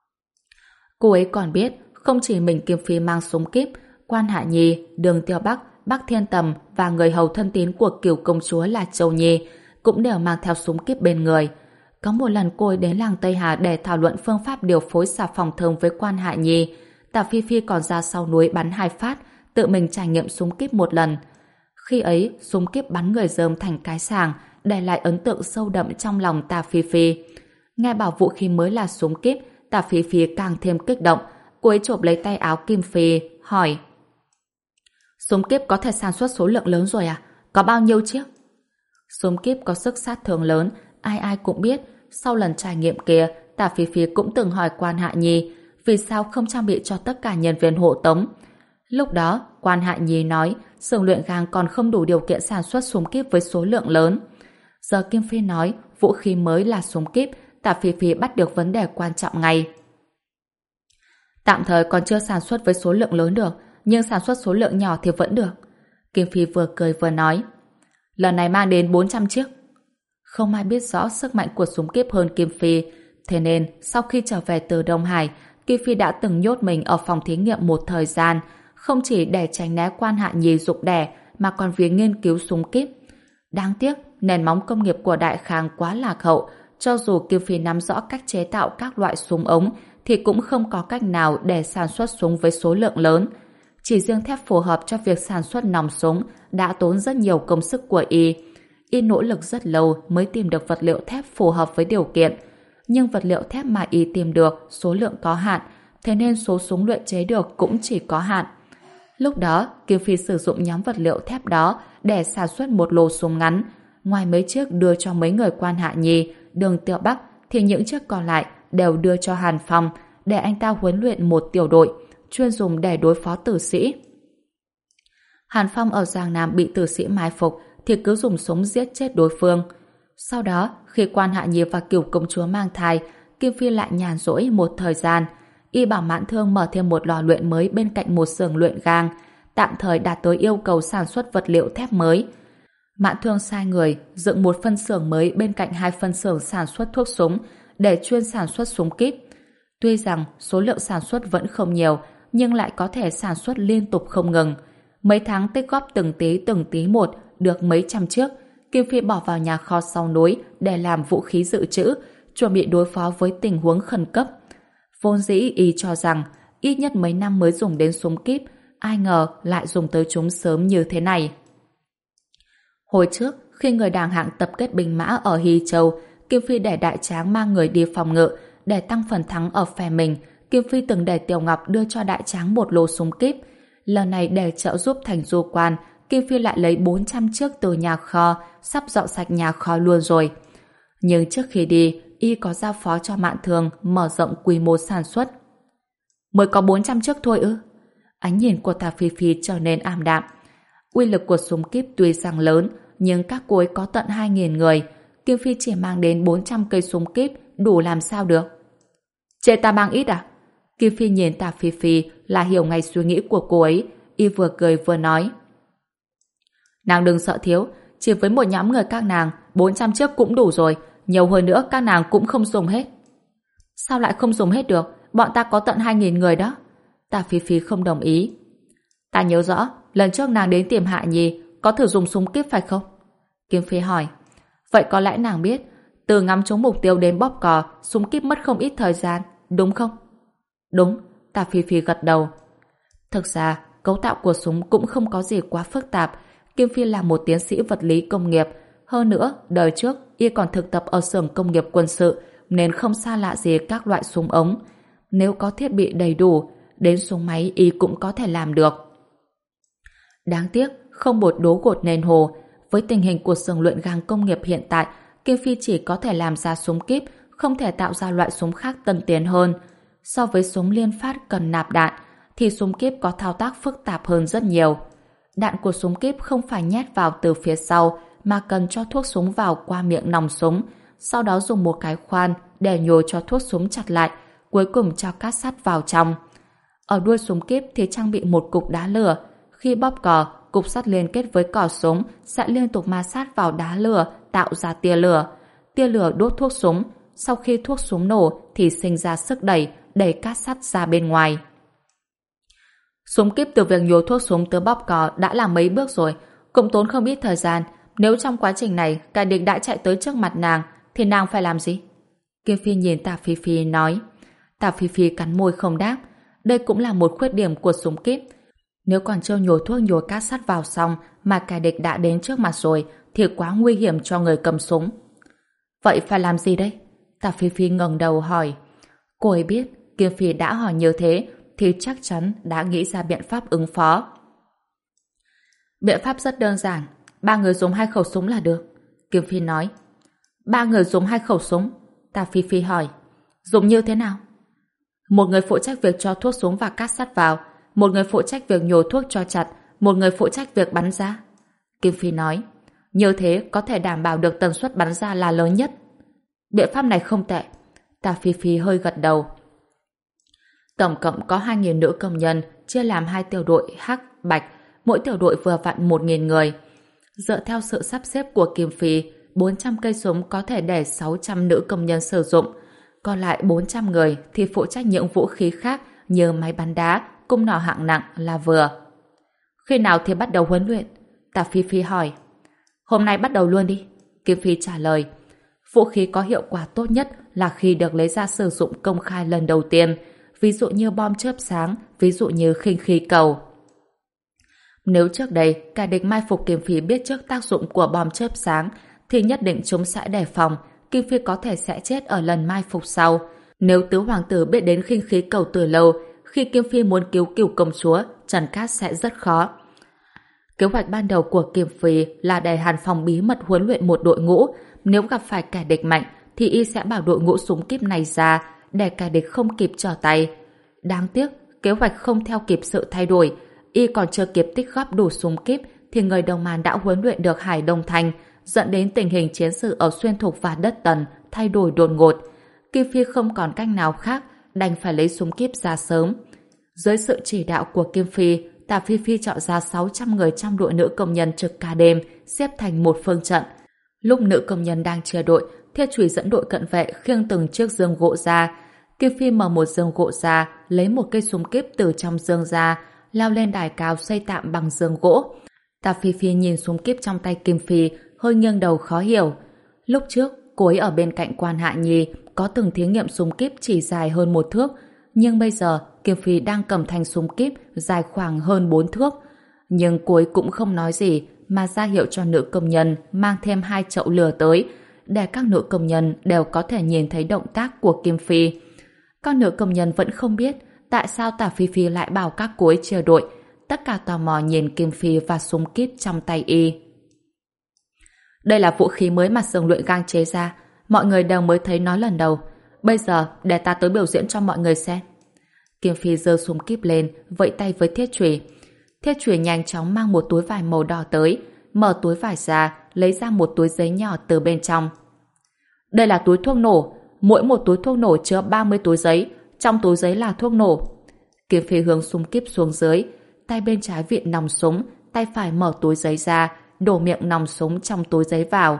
Cô ấy còn biết, không chỉ mình Kim Phi mang súng kíp, Quan Hạ Nhi, Đường Tiêu Bắc, Bắc Thiên Tầm và người hầu thân tín của Cửu công chúa là Châu Nhi cũng đều mang theo súng kíp bên người. Có một lần cô ấy đến làng Tây Hà để thảo luận phương pháp điều phối xà phòng thơm với Quan Hạ Nhi, Tả Phi Phi còn ra sau núi bắn hai phát, tự mình trải nghiệm súng kíp một lần. Khi ấy, súng kíp bắn người dơm thành cái sàng, để lại ấn tượng sâu đậm trong lòng Tả Phi Phi. Nghe bảo vũ khí mới là súng kíp, Tả Phi Phi càng thêm kích động. Cô ấy chộp lấy tay áo Kim Phi, hỏi. Súng kíp có thể sản xuất số lượng lớn rồi à? Có bao nhiêu chiếc? Súng kíp có sức sát thương lớn, ai ai cũng biết. Sau lần trải nghiệm kia, Tả Phi Phi cũng từng hỏi Quan Hạ Nhi vì sao không trang bị cho tất cả nhân viên hộ tống. Lúc đó, Quan Hạ Nhi nói xưởng luyện gang còn không đủ điều kiện sản xuất súng kíp với số lượng lớn. Giờ Kim Phi nói vũ khí mới là súng kíp, Tả Phi Phi bắt được vấn đề quan trọng ngay. Tạm thời còn chưa sản xuất với số lượng lớn được, nhưng sản xuất số lượng nhỏ thì vẫn được. Kim Phi vừa cười vừa nói. Lần này mang đến bốn trăm chiếc. Không ai biết rõ sức mạnh của súng kíp hơn Kim Phi, thế nên sau khi trở về từ Đông Hải, Kim Phi đã từng nhốt mình ở phòng thí nghiệm một thời gian, không chỉ để tránh né Quan Hạ Nhi giục đẻ mà còn vì nghiên cứu súng kíp. Đáng tiếc, nền móng công nghiệp của Đại Khang quá lạc hậu, cho dù Kim Phi nắm rõ cách chế tạo các loại súng ống thì cũng không có cách nào để sản xuất súng với số lượng lớn. Chỉ riêng thép phù hợp cho việc sản xuất nòng súng đã tốn rất nhiều công sức của y. Y nỗ lực rất lâu mới tìm được vật liệu thép phù hợp với điều kiện. Nhưng vật liệu thép mà y tìm được số lượng có hạn, thế nên số súng luyện chế được cũng chỉ có hạn. Lúc đó, Kim Phi sử dụng nhóm vật liệu thép đó để sản xuất một lô súng ngắn. Ngoài mấy chiếc đưa cho mấy người Quan Hạ Nhi, Đường Tiêu Bắc, thì những chiếc còn lại đều đưa cho Hàn Phong để anh ta huấn luyện một tiểu đội chuyên dùng để đối phó tử sĩ. Hàn Phong ở Giang Nam bị tử sĩ mai phục thì cứ dùng súng giết chết đối phương. Sau đó, khi Quan Hạ Nhi và Cửu công chúa mang thai, Kim Phi lại nhàn rỗi một thời gian. Y bảo Mãn Thương mở thêm một lò luyện mới bên cạnh một xưởng luyện gang, tạm thời đạt tới yêu cầu sản xuất vật liệu thép mới. Mãn Thương sai người dựng một phân xưởng mới bên cạnh hai phân xưởng sản xuất thuốc súng để chuyên sản xuất súng kíp. Tuy rằng số lượng sản xuất vẫn không nhiều, nhưng lại có thể sản xuất liên tục không ngừng. Mấy tháng tích góp từng tí từng tí một được mấy trăm chiếc, Kim Phi bỏ vào nhà kho sau núi để làm vũ khí dự trữ, chuẩn bị đối phó với tình huống khẩn cấp. Vốn dĩ y cho rằng ít nhất mấy năm mới dùng đến súng kíp, ai ngờ lại dùng tới chúng sớm như thế này. Hồi trước, khi người đàng hạng tập kết binh mã ở Hy Châu, Kim Phi để Đại Tráng mang người đi phòng ngự để tăng phần thắng ở phe mình. Kim Phi từng để Tiểu Ngọc đưa cho Đại Tráng một lô súng kíp. Lần này để trợ giúp thành du quan, Kim Phi lại lấy bốn trăm chiếc từ nhà kho, sắp dọn sạch nhà kho luôn rồi. Nhưng trước khi đi, y có giao phó cho Mạn Thường mở rộng quy mô sản xuất. Mới có bốn trăm chiếc thôi ư? Ánh nhìn của Tà Phi Phi trở nên ảm đạm. Uy lực của súng kíp tuy rằng lớn, nhưng các cô ấy có tận hai nghìn người. Kim Phi chỉ mang đến bốn trăm cây súng kíp, đủ làm sao được? Chê ta mang ít à? Kim Phi nhìn Tà Phi Phi là hiểu ngay suy nghĩ của cô ấy. Y vừa cười vừa nói. Nàng đừng sợ thiếu, chỉ với một nhóm người các nàng, bốn trăm chiếc cũng đủ rồi, nhiều hơn nữa các nàng cũng không dùng hết. Sao lại không dùng hết được? Bọn ta có tận hai nghìn người đó. Tà Phi Phi không đồng ý. Ta nhớ rõ, lần trước nàng đến tìm Hạ Nhi, có thử dùng súng kíp phải không? Kim Phi hỏi. Vậy có lẽ nàng biết, từ ngắm trúng mục tiêu đến bóp cò, súng kíp mất không ít thời gian, đúng không? Đúng, Tà Phi Phi gật đầu. Thực ra, cấu tạo của súng cũng không có gì quá phức tạp. Kim Phi là một tiến sĩ vật lý công nghiệp. Hơn nữa, đời trước, y còn thực tập ở xưởng công nghiệp quân sự, nên không xa lạ gì các loại súng ống. Nếu có thiết bị đầy đủ, đến súng máy y cũng có thể làm được. Đáng tiếc, không một đố gột nền hồ. Với tình hình của xưởng luyện gang công nghiệp hiện tại, Kim Phi chỉ có thể làm ra súng kíp, không thể tạo ra loại súng khác tân tiến hơn. So với súng liên phát cần nạp đạn, thì súng kíp có thao tác phức tạp hơn rất nhiều. Đạn của súng kíp không phải nhét vào từ phía sau, mà cần cho thuốc súng vào qua miệng nòng súng, sau đó dùng một cái khoan để nhồi cho thuốc súng chặt lại, cuối cùng cho cát sắt vào trong. Ở đuôi súng kíp thì trang bị một cục đá lửa. Khi bóp cò, cục sắt liên kết với cò súng sẽ liên tục ma sát vào đá lửa, tạo ra tia lửa. Tia lửa đốt thuốc súng. Sau khi thuốc súng nổ thì sinh ra sức đẩy, đẩy cát sắt ra bên ngoài. Súng kíp từ việc nhồi thuốc súng tới bóp cò đã là mấy bước rồi, cũng tốn không ít thời gian. Nếu trong quá trình này kẻ địch đã chạy tới trước mặt nàng, thì nàng phải làm gì? Kim Phi nhìn Tà Phi Phi nói. Tà Phi Phi cắn môi không đáp. Đây cũng là một khuyết điểm của súng kíp. Nếu còn chưa nhồi thuốc nhồi cát sắt vào xong mà kẻ địch đã đến trước mặt rồi thì quá nguy hiểm cho người cầm súng. Vậy phải làm gì đây? Tà Phi Phi ngẩng đầu hỏi. Cô ấy biết Kim Phi đã hỏi như thế thì chắc chắn đã nghĩ ra biện pháp ứng phó. Biện pháp rất đơn giản. Ba người dùng hai khẩu súng là được. Kim Phi nói. Ba người dùng hai khẩu súng? Tà Phi Phi hỏi. Dùng như thế nào? Một người phụ trách việc cho thuốc súng và cát sắt vào, một người phụ trách việc nhồi thuốc cho chặt, một người phụ trách việc bắn ra. Kim Phi nói. Như thế có thể đảm bảo được tần suất bắn ra là lớn nhất. Biện pháp này không tệ. Tà Phi Phi hơi gật đầu. Tổng cộng có hai nghìn nữ công nhân chia làm hai tiểu đội hắc, bạch, mỗi tiểu đội vừa vặn một nghìn người. Dựa theo sự sắp xếp của Kim Phi, bốn trăm cây súng có thể để sáu trăm nữ công nhân sử dụng. Còn lại bốn trăm người thì phụ trách những vũ khí khác như máy bắn đá, cung nỏ hạng nặng là vừa. Khi nào thì bắt đầu huấn luyện? Tà Phi Phi hỏi. Hôm nay bắt đầu luôn đi. Kim Phi trả lời. Vũ khí có hiệu quả tốt nhất là khi được lấy ra sử dụng công khai lần đầu tiên, ví dụ như bom chớp sáng, ví dụ như khinh khí cầu. Nếu trước đây kẻ địch mai phục Kim Phi biết trước tác dụng của bom chớp sáng thì nhất định chúng sẽ đề phòng, Kim Phi có thể sẽ chết ở lần mai phục sau. Nếu tứ hoàng tử biết đến khinh khí cầu từ lâu, khi Kim Phi muốn cứu Cửu công chúa, Trần Cát sẽ rất khó. Kế hoạch ban đầu của Kim Phi là để Hàn Phong bí mật huấn luyện một đội ngũ, nếu gặp phải kẻ địch mạnh thì y sẽ bảo đội ngũ súng kíp này ra để kẻ địch không kịp trở tay. Đáng tiếc, kế hoạch không theo kịp sự thay đổi, y còn chưa kịp tích góp đủ súng kíp thì người Đông Man đã huấn luyện được Hải Đông Thành dẫn đến tình hình chiến sự ở Xuyên Thục và Đất Tần thay đổi đột ngột. Kim Phi không còn cách nào khác, đành phải lấy súng kíp ra sớm. Dưới sự chỉ đạo của Kim Phi, Tả Phi Phi chọn ra sáu trăm người trong đội nữ công nhân trực ca đêm, xếp thành một phương trận. Lúc nữ công nhân đang chia đội, Thiết Chùy dẫn đội cận vệ khiêng từng chiếc giường gỗ ra. Kim Phi mở một giường gỗ ra, lấy một cây súng kíp từ trong giường ra, leo lên đài cao xây tạm bằng giường gỗ. Tả Phi Phi nhìn súng kíp trong tay Kim Phi, hơi nghiêng đầu khó hiểu. Lúc trước, cô ấy ở bên cạnh Quan Hạ Nhi có từng thí nghiệm súng kíp chỉ dài hơn một thước, nhưng bây giờ Kim Phi đang cầm thanh súng kíp dài khoảng hơn bốn thước. Nhưng cô ấy cũng không nói gì mà ra hiệu cho nữ công nhân mang thêm hai chậu lửa tới, để các nữ công nhân đều có thể nhìn thấy động tác của Kim Phi. Các nữ công nhân vẫn không biết tại sao Tả Phi Phi lại bảo các cô ấy chia đội. Tất cả tò mò nhìn Kim Phi và súng kíp trong tay y. Đây là vũ khí mới mà xưởng luyện gang chế ra, mọi người đều mới thấy nó lần đầu. Bây giờ để ta tới biểu diễn cho mọi người xem. Kim Phi giơ súng kíp lên, vẫy tay với Thiết Chùy. Thiết Chùy nhanh chóng mang một túi vải màu đỏ tới, mở túi vải ra, lấy ra một túi giấy nhỏ từ bên trong. Đây là túi thuốc nổ, mỗi một túi thuốc nổ chứa ba mươi túi giấy, trong túi giấy là thuốc nổ. Kim Phi hướng súng kíp xuống dưới, tay bên trái vịn nòng súng, tay phải mở túi giấy ra, đổ miệng nòng súng trong túi giấy vào.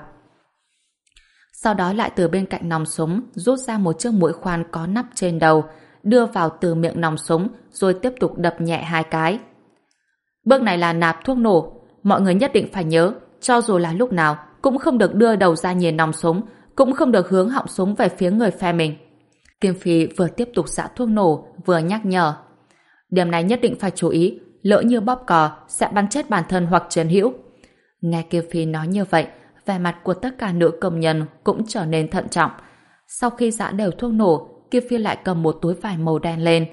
Sau đó lại từ bên cạnh nòng súng rút ra một chiếc mũi khoan có nắp trên đầu, đưa vào từ miệng nòng súng, rồi tiếp tục đập nhẹ hai cái. Bước này là nạp thuốc nổ, mọi người nhất định phải nhớ, cho dù là lúc nào cũng không được đưa đầu ra nhìn nòng súng, cũng không được hướng họng súng về phía người phe mình. Kim Phi vừa tiếp tục xạ thuốc nổ, vừa nhắc nhở. Điểm này nhất định phải chú ý, lỡ như bóp cò sẽ bắn chết bản thân hoặc chiến hữu. Nghe Kim Phi nói như vậy, vẻ mặt của tất cả nữ công nhân cũng trở nên thận trọng. Sau khi giã đều thuốc nổ, Kim Phi lại cầm một túi vải màu đen lên.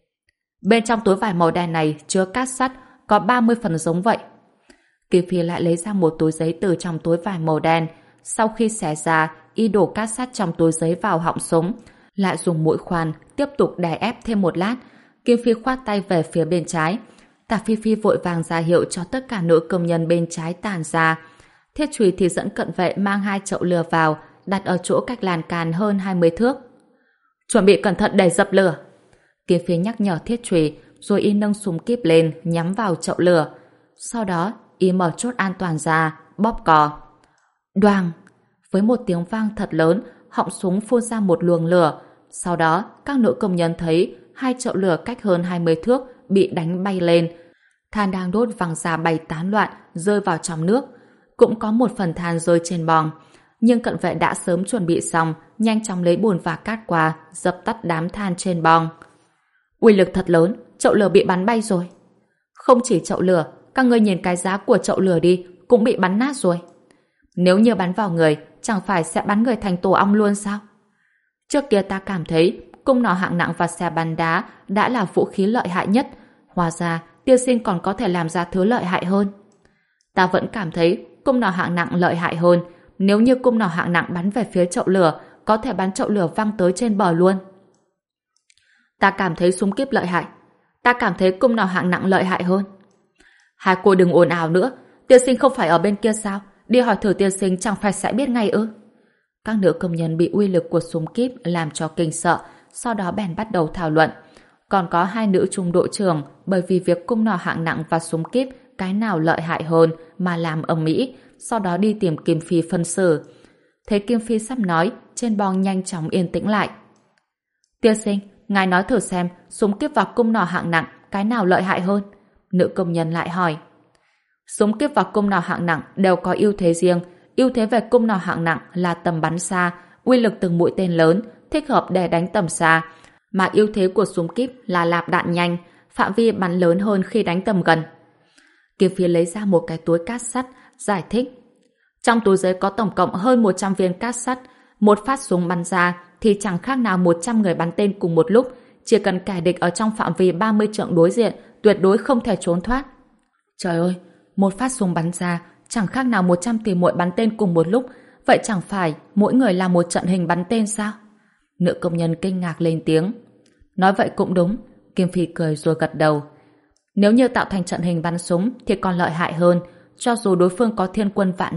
Bên trong túi vải màu đen này chứa cát sắt, có ba mươi phần giống vậy. Kim Phi lại lấy ra một túi giấy từ trong túi vải màu đen. Sau khi xẻ ra, y đổ cát sắt trong túi giấy vào họng súng, lại dùng mũi khoan tiếp tục đè ép thêm một lát. Kim Phi khoát tay về phía bên trái. Tả Phi Phi vội vàng ra hiệu cho tất cả nữ công nhân bên trái tản ra. Thiết Chùy thì dẫn cận vệ mang hai chậu lửa vào, đặt ở chỗ cách lan can hơn hai mươi thước. Chuẩn bị cẩn thận để dập lửa. Kim Phi nhắc nhở Thiết Chùy, rồi y nâng súng kíp lên nhắm vào chậu lửa. Sau đó y mở chốt an toàn ra, bóp cò. Đoàng! Với một tiếng vang thật lớn, họng súng phun ra một luồng lửa. Sau đó các nữ công nhân thấy hai chậu lửa cách hơn hai mươi thước bị đánh bay lên. Than đang đốt văng ra bay tán loạn, rơi vào trong nước. Cũng có một phần than rơi trên bong. Nhưng cận vệ đã sớm chuẩn bị xong, nhanh chóng lấy bùn và cát qua, dập tắt đám than trên bong. Uy lực thật lớn, chậu lửa bị bắn bay rồi. Không chỉ chậu lửa, các ngươi nhìn cái giá của chậu lửa đi, cũng bị bắn nát rồi. Nếu như bắn vào người, chẳng phải sẽ bắn người thành tổ ong luôn sao? Trước kia ta cảm thấy cung nỏ hạng nặng và xe bắn đá đã là vũ khí lợi hại nhất. Hóa ra, tiên sinh còn có thể làm ra thứ lợi hại hơn. Ta vẫn cảm thấy cung nỏ hạng nặng lợi hại hơn. Nếu như cung nỏ hạng nặng bắn về phía chậu lửa, có thể bắn chậu lửa văng tới trên bờ luôn. Ta cảm thấy súng kíp lợi hại. Ta cảm thấy cung nỏ hạng nặng lợi hại hơn. Hai cô đừng ồn ào nữa. Tiên sinh không phải ở bên kia sao? Đi hỏi thử tiên sinh chẳng phải sẽ biết ngay ư? Các nữ công nhân bị uy lực của súng kíp làm cho kinh sợ, sau đó bèn bắt đầu thảo luận. Còn có hai nữ trung đội trưởng bởi vì việc cung nỏ hạng nặng và súng kíp cái nào lợi hại hơn mà làm ầm ĩ, sau đó đi tìm Kim Phi phân xử. Thấy Kim Phi sắp nói, trên bong nhanh chóng yên tĩnh lại. Tiên sinh, ngài nói thử xem súng kíp và cung nỏ hạng nặng cái nào lợi hại hơn? Nữ công nhân lại hỏi. Súng kíp và cung nỏ hạng nặng đều có ưu thế riêng. Ưu thế về cung nỏ hạng nặng là tầm bắn xa, uy lực từng mũi tên lớn, thích hợp để đánh tầm xa. Mà ưu thế của súng kíp là lạp đạn nhanh, phạm vi bắn lớn hơn khi đánh tầm gần. Kim Phi lấy ra một cái túi cát sắt, giải thích. Trong túi giấy có tổng cộng hơn một trăm viên cát sắt. Một phát súng bắn ra thì chẳng khác nào một trăm người bắn tên cùng một lúc. Chỉ cần kẻ địch ở trong phạm vi ba mươi trượng đối diện, tuyệt đối không thể trốn thoát. Trời ơi, một phát súng bắn ra chẳng khác nào một trăm tỷ muội bắn tên cùng một lúc. Vậy chẳng phải mỗi người là một trận hình bắn tên sao? Nữ công nhân kinh ngạc lên tiếng. Nói vậy cũng đúng. Kim Phi cười rồi gật đầu. Nếu như tạo thành trận hình bắn súng thì còn lợi hại hơn. Cho dù đối phương có thiên quân vạn mã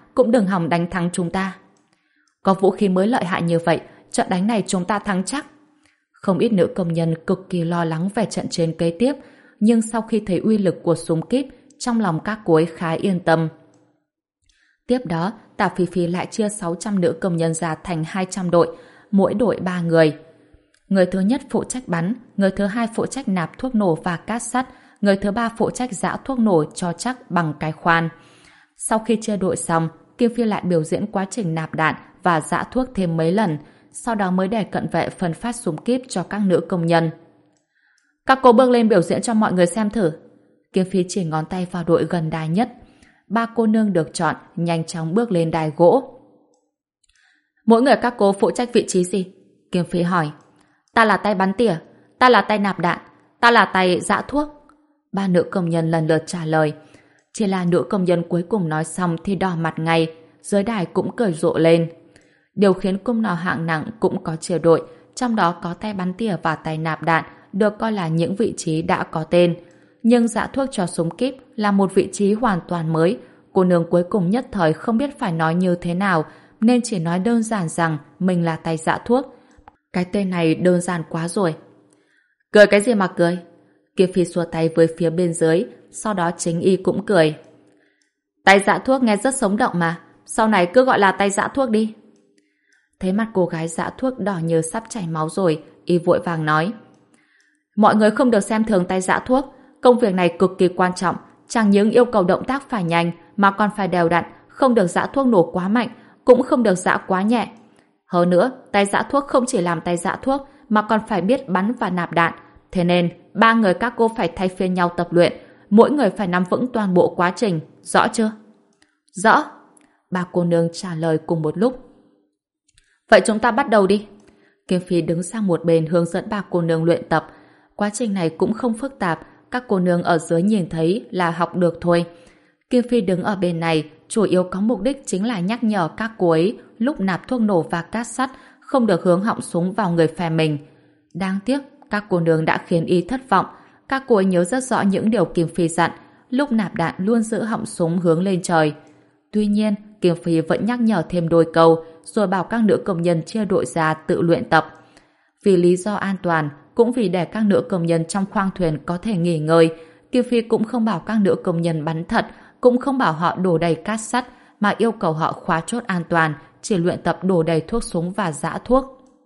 cũng đừng hòng đánh thắng chúng ta. Có vũ khí mới lợi hại như vậy, trận đánh này chúng ta thắng chắc. Không ít nữ công nhân cực kỳ lo lắng về trận chiến kế tiếp, nhưng sau khi thấy uy lực của súng kíp, trong lòng các cô ấy khá yên tâm. Tiếp đó, Tả Phi Phi lại chia sáu trăm nữ công nhân ra thành hai trăm đội, mỗi đội ba người. Người thứ nhất phụ trách bắn, người thứ hai phụ trách nạp thuốc nổ và cát sắt, người thứ ba phụ trách giã thuốc nổ cho chắc bằng cái khoan. Sau khi chia đội xong, Kim Phi lại biểu diễn quá trình nạp đạn và giã thuốc thêm mấy lần, sau đó mới để cận vệ phân phát súng kíp cho các nữ công nhân. Các cô bước lên biểu diễn cho mọi người xem thử. Kim Phi chỉ ngón tay vào đội gần đài nhất. Ba cô nương được chọn nhanh chóng bước lên đài gỗ. Mỗi người các cô phụ trách vị trí gì? Kim Phi hỏi. Ta là tay bắn tỉa, ta là tay nạp đạn, ta là tay giã thuốc. Ba nữ công nhân lần lượt trả lời. Chỉ là nữ công nhân cuối cùng nói xong thì đỏ mặt ngay, dưới đài cũng cười rộ lên. Điều khiến cung nỏ hạng nặng cũng có chia đội, trong đó có tay bắn tỉa và tay nạp đạn, được coi là những vị trí đã có tên. Nhưng giã thuốc cho súng kíp là một vị trí hoàn toàn mới. Cô nương cuối cùng nhất thời không biết phải nói như thế nào, nên chỉ nói đơn giản rằng mình là tay giã thuốc. Cái tên này đơn giản quá rồi. Cười cái gì mà cười? Kim Phi xua tay với phía bên dưới, sau đó chính y cũng cười. Tay giã thuốc nghe rất sống động mà, sau này cứ gọi là tay giã thuốc đi. Thấy mặt cô gái giã thuốc đỏ như sắp chảy máu rồi, y vội vàng nói. Mọi người không được xem thường tay giã thuốc, công việc này cực kỳ quan trọng, chẳng những yêu cầu động tác phải nhanh mà còn phải đều đặn, không được giã thuốc nổ quá mạnh, cũng không được giã quá nhẹ. Hơn nữa, tay giã thuốc không chỉ làm tay giã thuốc mà còn phải biết bắn và nạp đạn, thế nên ba người các cô phải thay phiên nhau tập luyện, mỗi người phải nắm vững toàn bộ quá trình, rõ chưa? Rõ. Ba cô nương trả lời cùng một lúc. Vậy chúng ta bắt đầu đi. Kim Phi đứng sang một bên hướng dẫn ba cô nương luyện tập. Quá trình này cũng không phức tạp, các cô nương ở dưới nhìn thấy là học được thôi. Kim Phi đứng ở bên này chủ yếu có mục đích chính là nhắc nhở các cô ấy lúc nạp thuốc nổ và cát sắt không được hướng họng súng vào người phe mình. Đáng tiếc, các cô nương đã khiến y thất vọng. Các cô ấy nhớ rất rõ những điều Kim Phi dặn, lúc nạp đạn luôn giữ họng súng hướng lên trời. Tuy nhiên, Kim Phi vẫn nhắc nhở thêm đôi câu, rồi bảo các nữ công nhân chia đội ra tự luyện tập. Vì lý do an toàn, cũng vì để các nữ công nhân trong khoang thuyền có thể nghỉ ngơi, Kim Phi cũng không bảo các nữ công nhân bắn thật, cũng không bảo họ đổ đầy cát sắt, mà yêu cầu họ khóa chốt an toàn, chỉ luyện tập đổ đầy thuốc súng và giã thuốc.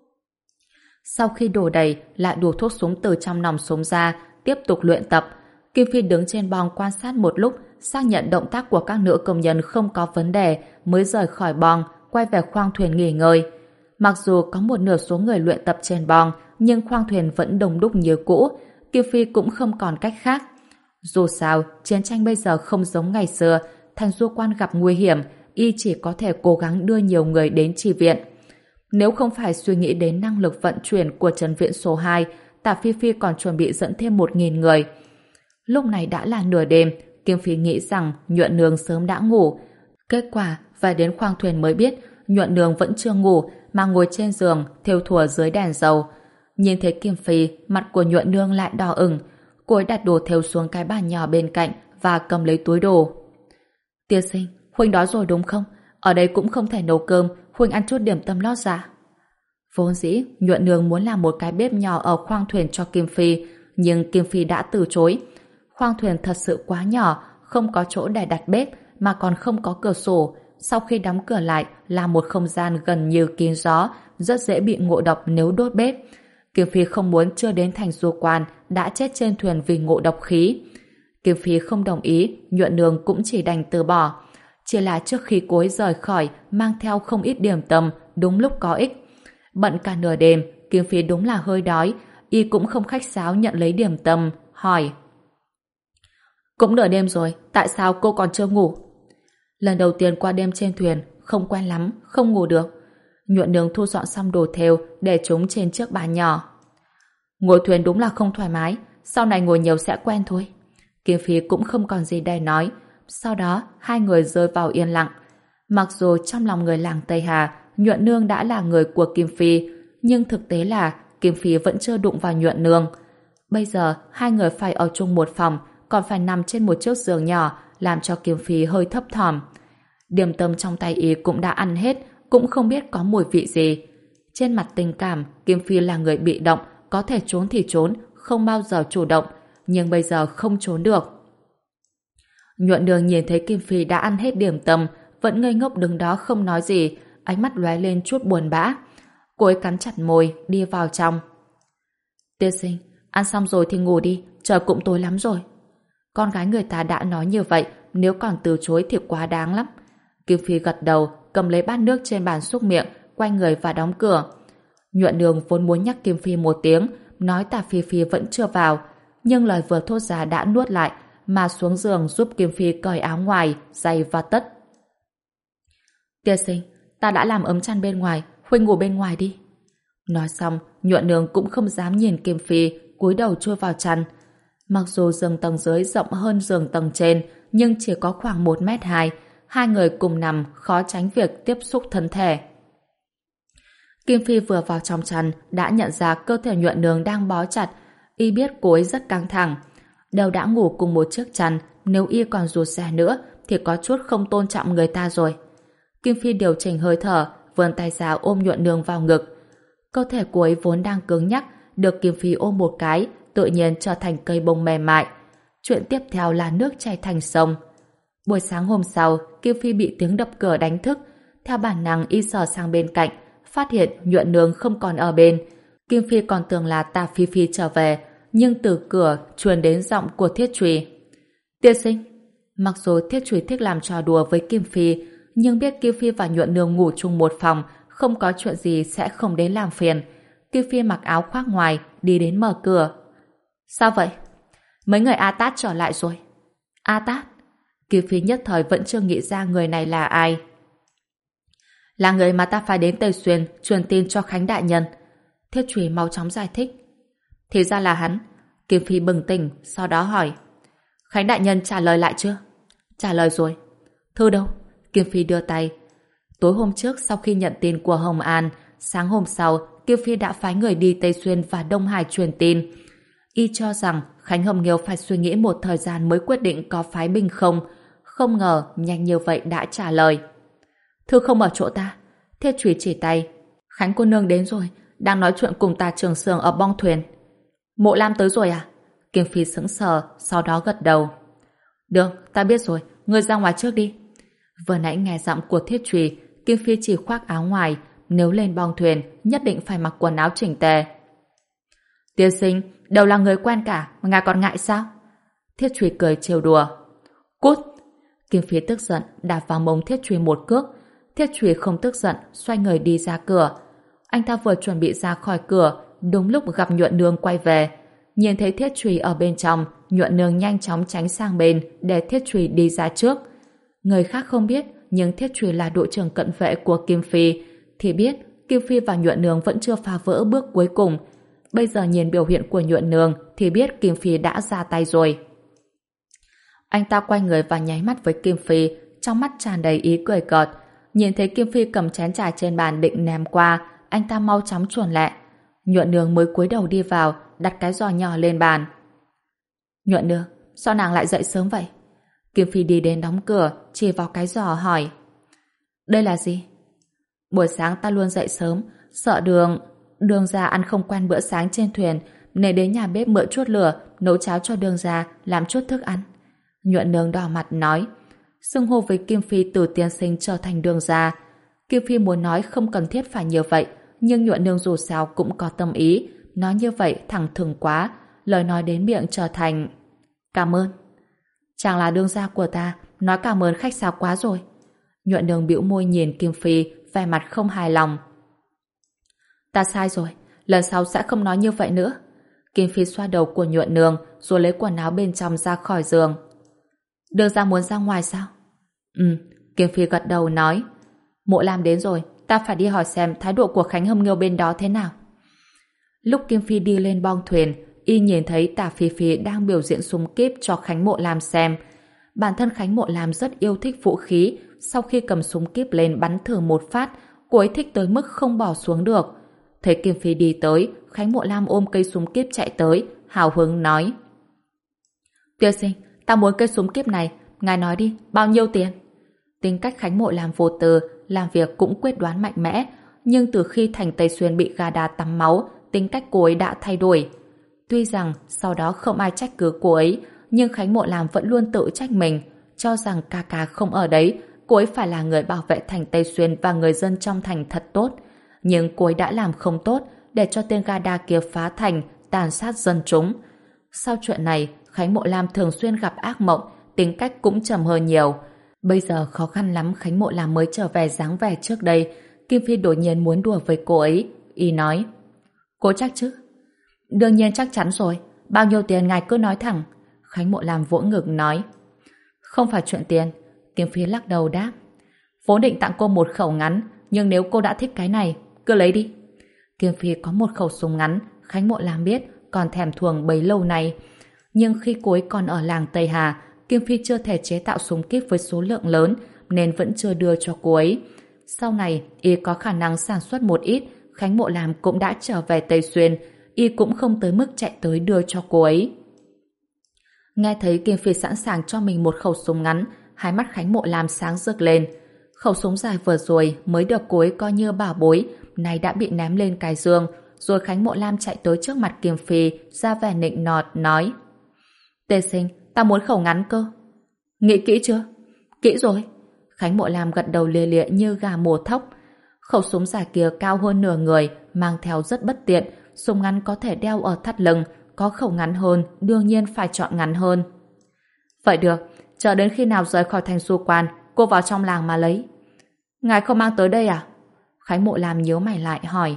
Sau khi đổ đầy, lại đổ thuốc súng từ trong nòng súng ra, tiếp tục luyện tập. Kim Phi đứng trên bong quan sát một lúc, xác nhận động tác của các nữ công nhân không có vấn đề, mới rời khỏi bong, quay về khoang thuyền nghỉ ngơi. Mặc dù có một nửa số người luyện tập trên bong, nhưng khoang thuyền vẫn đông đúc như cũ, Kim Phi cũng không còn cách khác. Dù sao, chiến tranh bây giờ không giống ngày xưa, Thành Du Quan gặp nguy hiểm, y chỉ có thể cố gắng đưa nhiều người đến chi viện. Nếu không phải suy nghĩ đến năng lực vận chuyển của trấn viện số hai, Tả Phi Phi còn chuẩn bị dẫn thêm một nghìn người. Lúc này đã là nửa đêm, Kim Phi nghĩ rằng Nhuận Nương sớm đã ngủ. Kết quả, về đến khoang thuyền mới biết, Nhuận Nương vẫn chưa ngủ, mà ngồi trên giường, thêu thùa dưới đèn dầu. Nhìn thấy Kim Phi, mặt của Nhuận Nương lại đỏ ửng. Cô ấy đặt đồ thêu xuống cái bàn nhỏ bên cạnh và cầm lấy túi đồ. Tiên sinh, Huynh đói rồi đúng không? Ở đây cũng không thể nấu cơm, Huynh ăn chút điểm tâm lót dạ. Vốn dĩ, Nhuận Nương muốn làm một cái bếp nhỏ ở khoang thuyền cho Kim Phi, nhưng Kim Phi đã từ chối. Khoang thuyền thật sự quá nhỏ, không có chỗ để đặt bếp, mà còn không có cửa sổ. Sau khi đóng cửa lại là một không gian gần như kín gió, rất dễ bị ngộ độc nếu đốt bếp. Kim Phi không muốn chưa đến Thành Du Quan đã chết trên thuyền vì ngộ độc khí. Kim Phi không đồng ý, Nhuận Nương cũng chỉ đành từ bỏ. Chỉ là trước khi cô ấy rời khỏi, mang theo không ít điểm tâm, đúng lúc có ích. Bận cả nửa đêm, Kim Phi đúng là hơi đói, y cũng không khách sáo nhận lấy điểm tâm, hỏi. Cũng nửa đêm rồi, tại sao cô còn chưa ngủ? Lần đầu tiên qua đêm trên thuyền, không quen lắm, không ngủ được. Nhuận Nương thu dọn xong đồ thêu để chúng trên chiếc bàn nhỏ. Ngồi thuyền đúng là không thoải mái, sau này ngồi nhiều sẽ quen thôi. Kim Phi cũng không còn gì để nói. Sau đó, hai người rơi vào yên lặng. Mặc dù trong lòng người làng Tây Hà, Nhuận Nương đã là người của Kim Phi, nhưng thực tế là Kim Phi vẫn chưa đụng vào Nhuận Nương. Bây giờ, hai người phải ở chung một phòng, còn phải nằm trên một chiếc giường nhỏ, làm cho Kim Phi hơi thấp thỏm. Điểm tâm trong tay y cũng đã ăn hết, cũng không biết có mùi vị gì. Trên mặt tình cảm, Kim Phi là người bị động, có thể trốn thì trốn, không bao giờ chủ động, nhưng bây giờ không trốn được. Nhuận Nương nhìn thấy Kim Phi đã ăn hết điểm tâm, vẫn ngây ngốc đứng đó không nói gì, ánh mắt lóe lên chút buồn bã. Cô ấy cắn chặt môi, đi vào trong. Tiên sinh, ăn xong rồi thì ngủ đi, trời cũng tối lắm rồi. Con gái người ta đã nói như vậy, nếu còn từ chối thì quá đáng lắm. Kim Phi gật đầu, cầm lấy bát nước trên bàn xúc miệng, quay người và đóng cửa. Nhuận Nương vốn muốn nhắc Kim Phi một tiếng, nói Tả Phi Phi vẫn chưa vào, nhưng lời vừa thốt ra đã nuốt lại, mà xuống giường giúp Kim Phi cởi áo ngoài, giày và tất. Tiên sinh, ta đã làm ấm chăn bên ngoài, huynh ngủ bên ngoài đi. Nói xong, Nhuận Nương cũng không dám nhìn Kim Phi, cúi đầu chui vào chăn. Mặc dù giường tầng dưới rộng hơn giường tầng trên, nhưng chỉ có khoảng một mét hai, hai người cùng nằm khó tránh việc tiếp xúc thân thể. Kim Phi vừa vào trong chăn đã nhận ra cơ thể Nhuận Nương đang bó chặt, y biết cô ấy rất căng thẳng. Đều đã ngủ cùng một chiếc chăn, nếu y còn rụt rè nữa thì có chút không tôn trọng người ta rồi. Kim Phi điều chỉnh hơi thở, vươn tay ra ôm Nhuận Nương vào ngực. Cơ thể cô ấy vốn đang cứng nhắc, được Kim Phi ôm một cái, tự nhiên trở thành cây bông mềm mại. Chuyện tiếp theo là nước chảy thành sông. Buổi sáng hôm sau, Kim Phi bị tiếng đập cửa đánh thức. Theo bản năng y sờ sang bên cạnh, phát hiện Nhuận Nương không còn ở bên. Kim Phi còn tưởng là Tả Phi Phi trở về, nhưng từ cửa truyền đến giọng của Thiết Trùy. Tiên sinh. Mặc dù Thiết Trùy thích làm trò đùa với Kim Phi, nhưng biết Kim Phi và Nhuận Nương ngủ chung một phòng, không có chuyện gì sẽ không đến làm phiền. Kim Phi mặc áo khoác ngoài, đi đến mở cửa. Sao vậy? Mấy người A Tát trở lại rồi. A Tát? Kim Phi nhất thời vẫn chưa nghĩ ra người này là ai. Là người mà ta phải đến Tây Xuyên truyền tin cho Khánh đại nhân. Thiết Trùy mau chóng giải thích. Thì ra là hắn. Kim Phi bừng tỉnh, sau đó hỏi. Khánh đại nhân trả lời lại chưa? Trả lời rồi. Thư đâu? Kim Phi đưa tay. Tối hôm trước sau khi nhận tin của Hồng An, sáng hôm sau Kim Phi đã phái người đi Tây Xuyên và Đông Hải truyền tin. Y cho rằng Khánh Hồng Nghiêu phải suy nghĩ một thời gian mới quyết định có phái binh không. Không ngờ nhanh như vậy đã trả lời. Thư không ở chỗ ta. Thiết Trùy chỉ tay. Khánh cô nương đến rồi, đang nói chuyện cùng Tà Trường Sương ở bong thuyền. Mộ Lam tới rồi à? Kim Phi sững sờ, sau đó gật đầu. Được, ta biết rồi, ngươi ra ngoài trước đi. Vừa nãy nghe giọng của Thiết Trùy, Kim Phi chỉ khoác áo ngoài, nếu lên bong thuyền nhất định phải mặc quần áo chỉnh tề. Tiên sinh, đều là người quen cả, mà ngài còn ngại sao? Thiết Trùy cười trêu đùa. Cút! Kim Phi tức giận đạp vào mông Thiết Trùy một cước. Thiết Trùy không tức giận, xoay người đi ra cửa. Anh ta vừa chuẩn bị ra khỏi cửa, đúng lúc gặp Nhuận Nương quay về. Nhìn thấy Thiết Trùy ở bên trong, Nhuận Nương nhanh chóng tránh sang bên để Thiết Trùy đi ra trước. Người khác không biết, nhưng Thiết Trùy là đội trưởng cận vệ của Kim Phi, thì biết Kim Phi và Nhuận Nương vẫn chưa phá vỡ bước cuối cùng. Bây giờ nhìn biểu hiện của Nhuận Nương thì biết Kim Phi đã ra tay rồi. Anh ta quay người và nháy mắt với Kim Phi, trong mắt tràn đầy ý cười cợt. Nhìn thấy Kim Phi cầm chén trà trên bàn định ném qua, anh ta mau chóng chuồn lại. Nhuận Nương mới cúi đầu đi vào, đặt cái giò nhỏ lên bàn. Nhuận Nương, sao nàng lại dậy sớm vậy? Kim Phi đi đến đóng cửa, chỉ vào cái giò hỏi. Đây là gì? Buổi sáng ta luôn dậy sớm, sợ đường... Đường gia ăn không quen bữa sáng trên thuyền, nên đến nhà bếp mượn chút lửa, nấu cháo cho đường gia, làm chút thức ăn. Nhuận Nương đỏ mặt nói. Xưng hô với Kim Phi từ tiên sinh trở thành đường gia. Kim Phi muốn nói không cần thiết phải như vậy, nhưng Nhuận Nương dù sao cũng có tâm ý, nói như vậy thẳng thừng quá, lời nói đến miệng trở thành cảm ơn. Chàng là đương gia của ta, nói cảm ơn khách sáo quá rồi. Nhuận Nương bĩu môi nhìn Kim Phi, vẻ mặt không hài lòng. Ta sai rồi, lần sau sẽ không nói như vậy nữa. Kim Phi xoa đầu của Nhuận Nương, rồi lấy quần áo bên trong ra khỏi giường. Đường gia muốn ra ngoài sao? Ừ, Kim Phi gật đầu nói. Mộ Lam đến rồi, ta phải đi hỏi xem thái độ của Khánh Hâm Nghiêu bên đó thế nào. Lúc Kim Phi đi lên bong thuyền, y nhìn thấy Tả Phi Phi đang biểu diễn súng kíp cho Khánh Mộ Lam xem. Bản thân Khánh Mộ Lam rất yêu thích vũ khí, sau khi cầm súng kíp lên bắn thử một phát, cô ấy thích tới mức không bỏ xuống được. Thấy Kim Phi đi tới, Khánh Mộ Lam ôm cây súng kíp chạy tới, hào hứng nói. Tiên sinh, ta muốn cây súng kíp này, ngài nói đi, bao nhiêu tiền? Tính cách Khánh Mộ làm vô tư, làm việc cũng quyết đoán mạnh mẽ, nhưng từ khi Thành Tây Xuyên bị gà đá tắm máu, tính cách cô ấy đã thay đổi. Tuy rằng sau đó không ai trách cứ cô ấy, nhưng Khánh Mộ làm vẫn luôn tự trách mình, cho rằng ca ca không ở đấy, cô ấy phải là người bảo vệ Thành Tây Xuyên và người dân trong thành thật tốt. Nhưng cô ấy đã làm không tốt, để cho tên gà đá kia phá thành, tàn sát dân chúng. Sau chuyện này, Khánh Mộ Lam thường xuyên gặp ác mộng, tính cách cũng trầm hơn nhiều. Bây giờ khó khăn lắm Khánh Mộ Lam mới trở về dáng vẻ trước đây. Kim Phi đột nhiên muốn đùa với cô ấy. Y nói, cô chắc chứ? Đương nhiên chắc chắn rồi. Bao nhiêu tiền ngài cứ nói thẳng. Khánh Mộ Lam vỗ ngực nói. Không phải chuyện tiền. Kim Phi lắc đầu đáp. Vốn định tặng cô một khẩu ngắn, nhưng nếu cô đã thích cái này, cứ lấy đi. Kim Phi có một khẩu súng ngắn, Khánh Mộ Lam biết, còn thèm thuồng bấy lâu nay. Nhưng khi cô ấy còn ở làng Tây Hà, Kim Phi chưa thể chế tạo súng kíp với số lượng lớn, nên vẫn chưa đưa cho cô ấy. Sau này, y có khả năng sản xuất một ít, Khánh Mộ Lam cũng đã trở về Tây Xuyên, y cũng không tới mức chạy tới đưa cho cô ấy. Nghe thấy Kim Phi sẵn sàng cho mình một khẩu súng ngắn, hai mắt Khánh Mộ Lam sáng rực lên. Khẩu súng dài vừa rồi mới được cô ấy coi như bảo bối, nay đã bị ném lên cái giường, rồi Khánh Mộ Lam chạy tới trước mặt Kim Phi, ra vẻ nịnh nọt, nói: Tê Sinh, ta muốn khẩu ngắn cơ. Nghĩ kỹ chưa? Kỹ rồi. Khánh Mộ Lam gật đầu lia lịa như gà mổ thóc. Khẩu súng dài kia cao hơn nửa người, mang theo rất bất tiện, súng ngắn có thể đeo ở thắt lưng, có khẩu ngắn hơn, đương nhiên phải chọn ngắn hơn. Vậy được, chờ đến khi nào rời khỏi thành Du Quan, cô vào trong làng mà lấy. Ngài không mang tới đây à? Khánh Mộ Lam nhíu mày lại hỏi.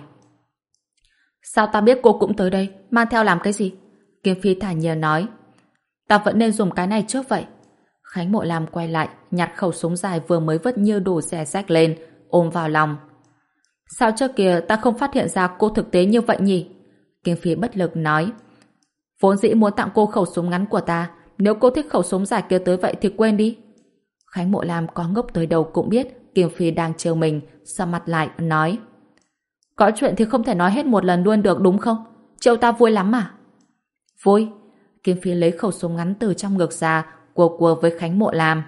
Sao ta biết cô cũng tới đây, mang theo làm cái gì? Kim Phi thản nhiên nói. Ta vẫn nên dùng cái này trước vậy. Khánh Mộ Lam quay lại, nhặt khẩu súng dài vừa mới vứt như đủ rẻ rách lên, ôm vào lòng. Sao trước kia ta không phát hiện ra cô thực tế như vậy nhỉ? Kim Phi bất lực nói. Vốn dĩ muốn tặng cô khẩu súng ngắn của ta, nếu cô thích khẩu súng dài kia tới vậy thì quên đi. Khánh Mộ Lam có ngốc tới đầu cũng biết Kim Phi đang trêu mình, sầm mặt lại, nói. Có chuyện thì không thể nói hết một lần luôn được đúng không? Trêu ta vui lắm mà. Vui. Kim Phi lấy khẩu súng ngắn từ trong ngực ra, cua cua với Khánh Mộ Lam.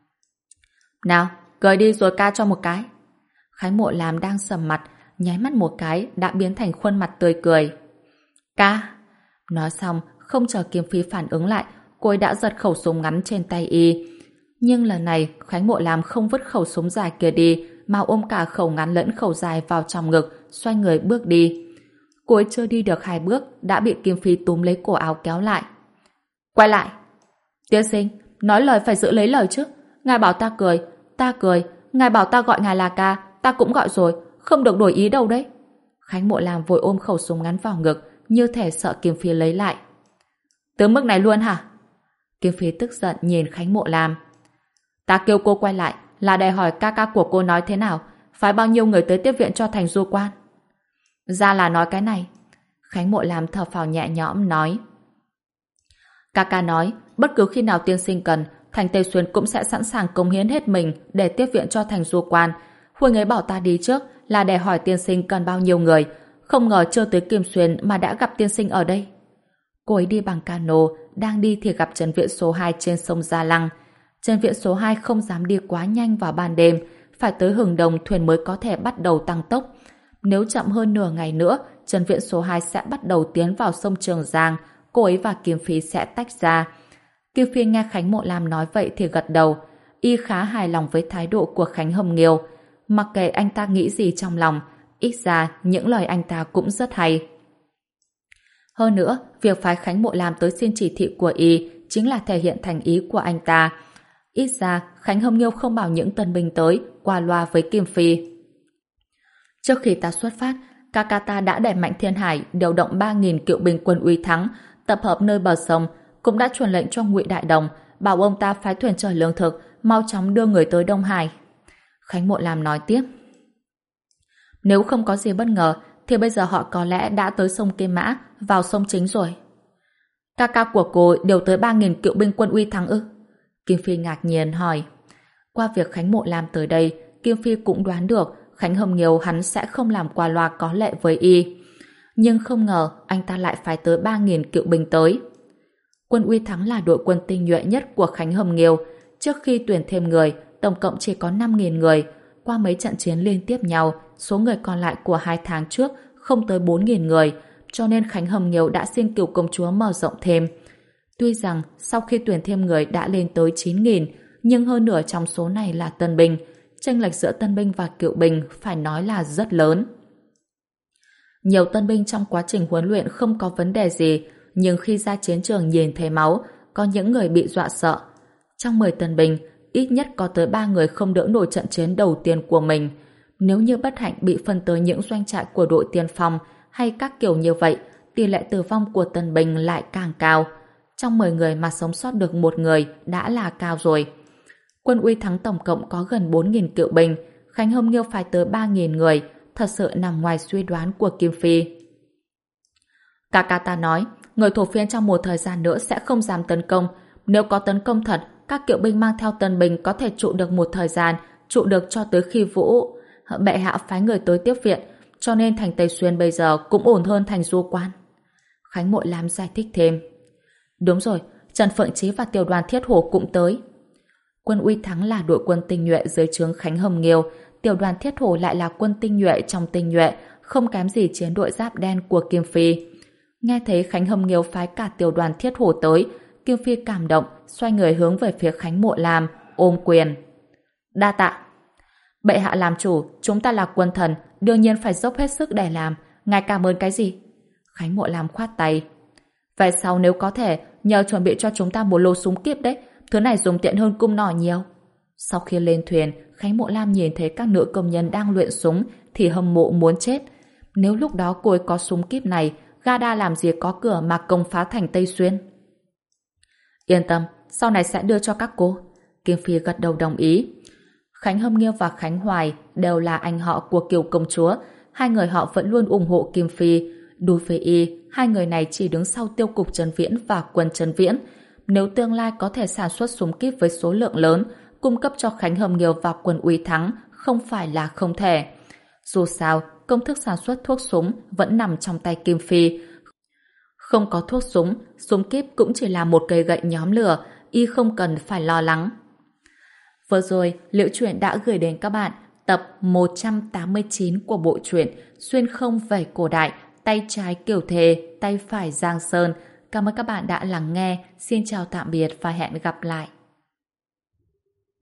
Nào, cười đi rồi ca cho một cái. Khánh Mộ Lam đang sầm mặt, nháy mắt một cái đã biến thành khuôn mặt tươi cười. Ca. Nói xong, không chờ Kim Phi phản ứng lại, cô ấy đã giật khẩu súng ngắn trên tay y. Nhưng lần này, Khánh Mộ Lam không vứt khẩu súng dài kia đi, mà ôm cả khẩu ngắn lẫn khẩu dài vào trong ngực, xoay người bước đi. Cô ấy chưa đi được hai bước, đã bị Kim Phi túm lấy cổ áo kéo lại. Quay lại. Tiên sinh, nói lời phải giữ lấy lời chứ. Ngài bảo ta cười, ta cười. Ngài bảo ta gọi ngài là ca, ta cũng gọi rồi, không được đổi ý đâu đấy. Khánh Mộ Lam vội ôm khẩu súng ngắn vào ngực, như thể sợ Kim Phi lấy lại. Tới mức này luôn hả? Kim Phi tức giận nhìn Khánh Mộ Lam. Ta kêu cô quay lại là để hỏi ca ca của cô nói thế nào, phái bao nhiêu người tới tiếp viện cho thành Du Quan. Ra là nói cái này. Khánh Mộ Lam thở phào nhẹ nhõm nói. Ca ca nói, bất cứ khi nào tiên sinh cần, thành Tây Xuyên cũng sẽ sẵn sàng cống hiến hết mình để tiếp viện cho thành Du Quan. Huynh ấy bảo ta đi trước là để hỏi tiên sinh cần bao nhiêu người, không ngờ chưa tới Kim Xuyên mà đã gặp tiên sinh ở đây. Cô ấy đi bằng cano, đang đi thì gặp Trần Viện số hai trên sông Gia Lăng. Trần Viện số hai không dám đi quá nhanh vào ban đêm, phải tới hừng đông thuyền mới có thể bắt đầu tăng tốc. Nếu chậm hơn nửa ngày nữa, Trần Viện số hai sẽ bắt đầu tiến vào sông Trường Giang, cô ấy và Kim Phi sẽ tách ra. Kim Phi nghe Khánh Mộ Lam nói vậy thì gật đầu, y khá hài lòng với thái độ của Khánh Hồng Nghiêu. Mặc kệ anh ta nghĩ gì trong lòng, ít ra những lời anh ta cũng rất hay. Hơn nữa, việc phái Khánh Mộ Lam tới xin chỉ thị của y chính là thể hiện thành ý của anh ta. Ít ra, Khánh Hồng Nghiêu không bảo những tân binh tới qua loa với Kim Phi. Trước khi ta xuất phát, Kakata đã đẩy mạnh Thiên Hải điều động ba nghìn cựu binh quân Uy Thắng tập hợp nơi bờ sông, cũng đã truyền lệnh cho Ngụy Đại Đồng bảo ông ta phái thuyền chở lương thực mau chóng đưa người tới Đông Hải. Khánh Mộ Lam nói tiếp. Nếu không có gì bất ngờ thì bây giờ họ có lẽ đã tới sông Kim Mã, vào sông chính rồi. Ca ca của cô điều tới ba nghìn cựu binh quân Uy Thắng ư? Kim Phi ngạc nhiên hỏi. Qua việc Khánh Mộ Lam tới đây, Kim Phi cũng đoán được Khánh Hồng Nghiêu hắn sẽ không làm qua loa có lệ với y. Nhưng không ngờ anh ta lại phải tới ba nghìn cựu binh tới. Quân Uy Thắng là đội quân tinh nhuệ nhất của Khánh Hồng Nghiêu. Trước khi tuyển thêm người, tổng cộng chỉ có năm nghìn người. Qua mấy trận chiến liên tiếp nhau, số người còn lại của hai tháng trước không tới bốn nghìn người, cho nên Khánh Hầm Nghiêu đã xin Cửu Công Chúa mở rộng thêm. Tuy rằng sau khi tuyển thêm người đã lên tới chín nghìn, nhưng hơn nửa trong số này là tân binh. Chênh lệch giữa tân binh và cựu binh phải nói là rất lớn. Nhiều tân binh trong quá trình huấn luyện không có vấn đề gì, nhưng khi ra chiến trường nhìn thấy máu, có những người bị dọa sợ. Trong mười tân binh, ít nhất có tới ba người không đỡ nổi trận chiến đầu tiên của mình. Nếu như bất hạnh bị phân tới những doanh trại của đội tiên phong hay các kiểu như vậy, tỷ lệ tử vong của tân binh lại càng cao. Trong mười người mà sống sót được một người đã là cao rồi. Quân Uy Thắng tổng cộng có gần bốn nghìn cựu binh, Khánh Hồng Nghiêu phải tới ba nghìn người, thật sự nằm ngoài suy đoán của Kim Phi. Ca ca ta nói, người thổ phiên trong một thời gian nữa sẽ không dám tấn công. Nếu có tấn công thật, các cựu binh mang theo tân binh có thể trụ được một thời gian, trụ được cho tới khi Vũ bệ hạ phái người tới tiếp viện, cho nên thành Tây Xuyên bây giờ cũng ổn hơn thành Du Quan. Khánh Mộ Lam giải thích thêm. Đúng rồi, Trần Phượng Chí và tiểu đoàn Thiết Hổ cũng tới. Quân Uy Thắng là đội quân tinh nhuệ dưới trướng Khánh Hồng Nghiêu, tiểu đoàn Thiết Hổ lại là quân tinh nhuệ trong tinh nhuệ, không kém gì chiến đội giáp đen của Kim Phi. Nghe thấy Khánh Hồng Nghiêu phái cả tiểu đoàn Thiết Hổ tới, Kim Phi cảm động, xoay người hướng về phía Khánh Mộ Lam, ôm quyền. Đa tạ. Bệ hạ làm chủ, chúng ta là quân thần, đương nhiên phải dốc hết sức để làm. Ngài cảm ơn cái gì? Khánh Mộ Lam khoát tay. Vậy sau nếu có thể, nhờ chuẩn bị cho chúng ta một lô súng kíp đấy, thứ này dùng tiện hơn cung nỏ nhiều. Sau khi lên thuyền, Khánh Mộ Lam nhìn thấy các nữ công nhân đang luyện súng thì hâm mộ muốn chết. Nếu lúc đó cô ấy có súng kíp này, Gada làm gì có cửa mà công phá thành Tây Xuyên. Yên tâm, sau này sẽ đưa cho các cô. Kim Phi gật đầu đồng ý. Khánh Hâm Nghiêu và Khánh Hoài đều là anh họ của Kiều Công Chúa. Hai người họ vẫn luôn ủng hộ Kim Phi. Đối với y, hai người này chỉ đứng sau tiêu cục Trấn Viễn và quân Trấn Viễn. Nếu tương lai có thể sản xuất súng kíp với số lượng lớn, cung cấp cho Khánh Hâm Nghiêu và quân Uy Thắng không phải là không thể. Dù sao, công thức sản xuất thuốc súng vẫn nằm trong tay Kim Phi. Không có thuốc súng, súng kíp cũng chỉ là một cây gậy nhóm lửa, y không cần phải lo lắng. Vừa rồi, Liễu Chuyện đã gửi đến các bạn tập một trăm tám mươi chín của bộ truyện Xuyên Không Về Cổ Đại, tay trái Kiều Thề, tay phải Giang Sơn. Cảm ơn các bạn đã lắng nghe. Xin chào tạm biệt và hẹn gặp lại.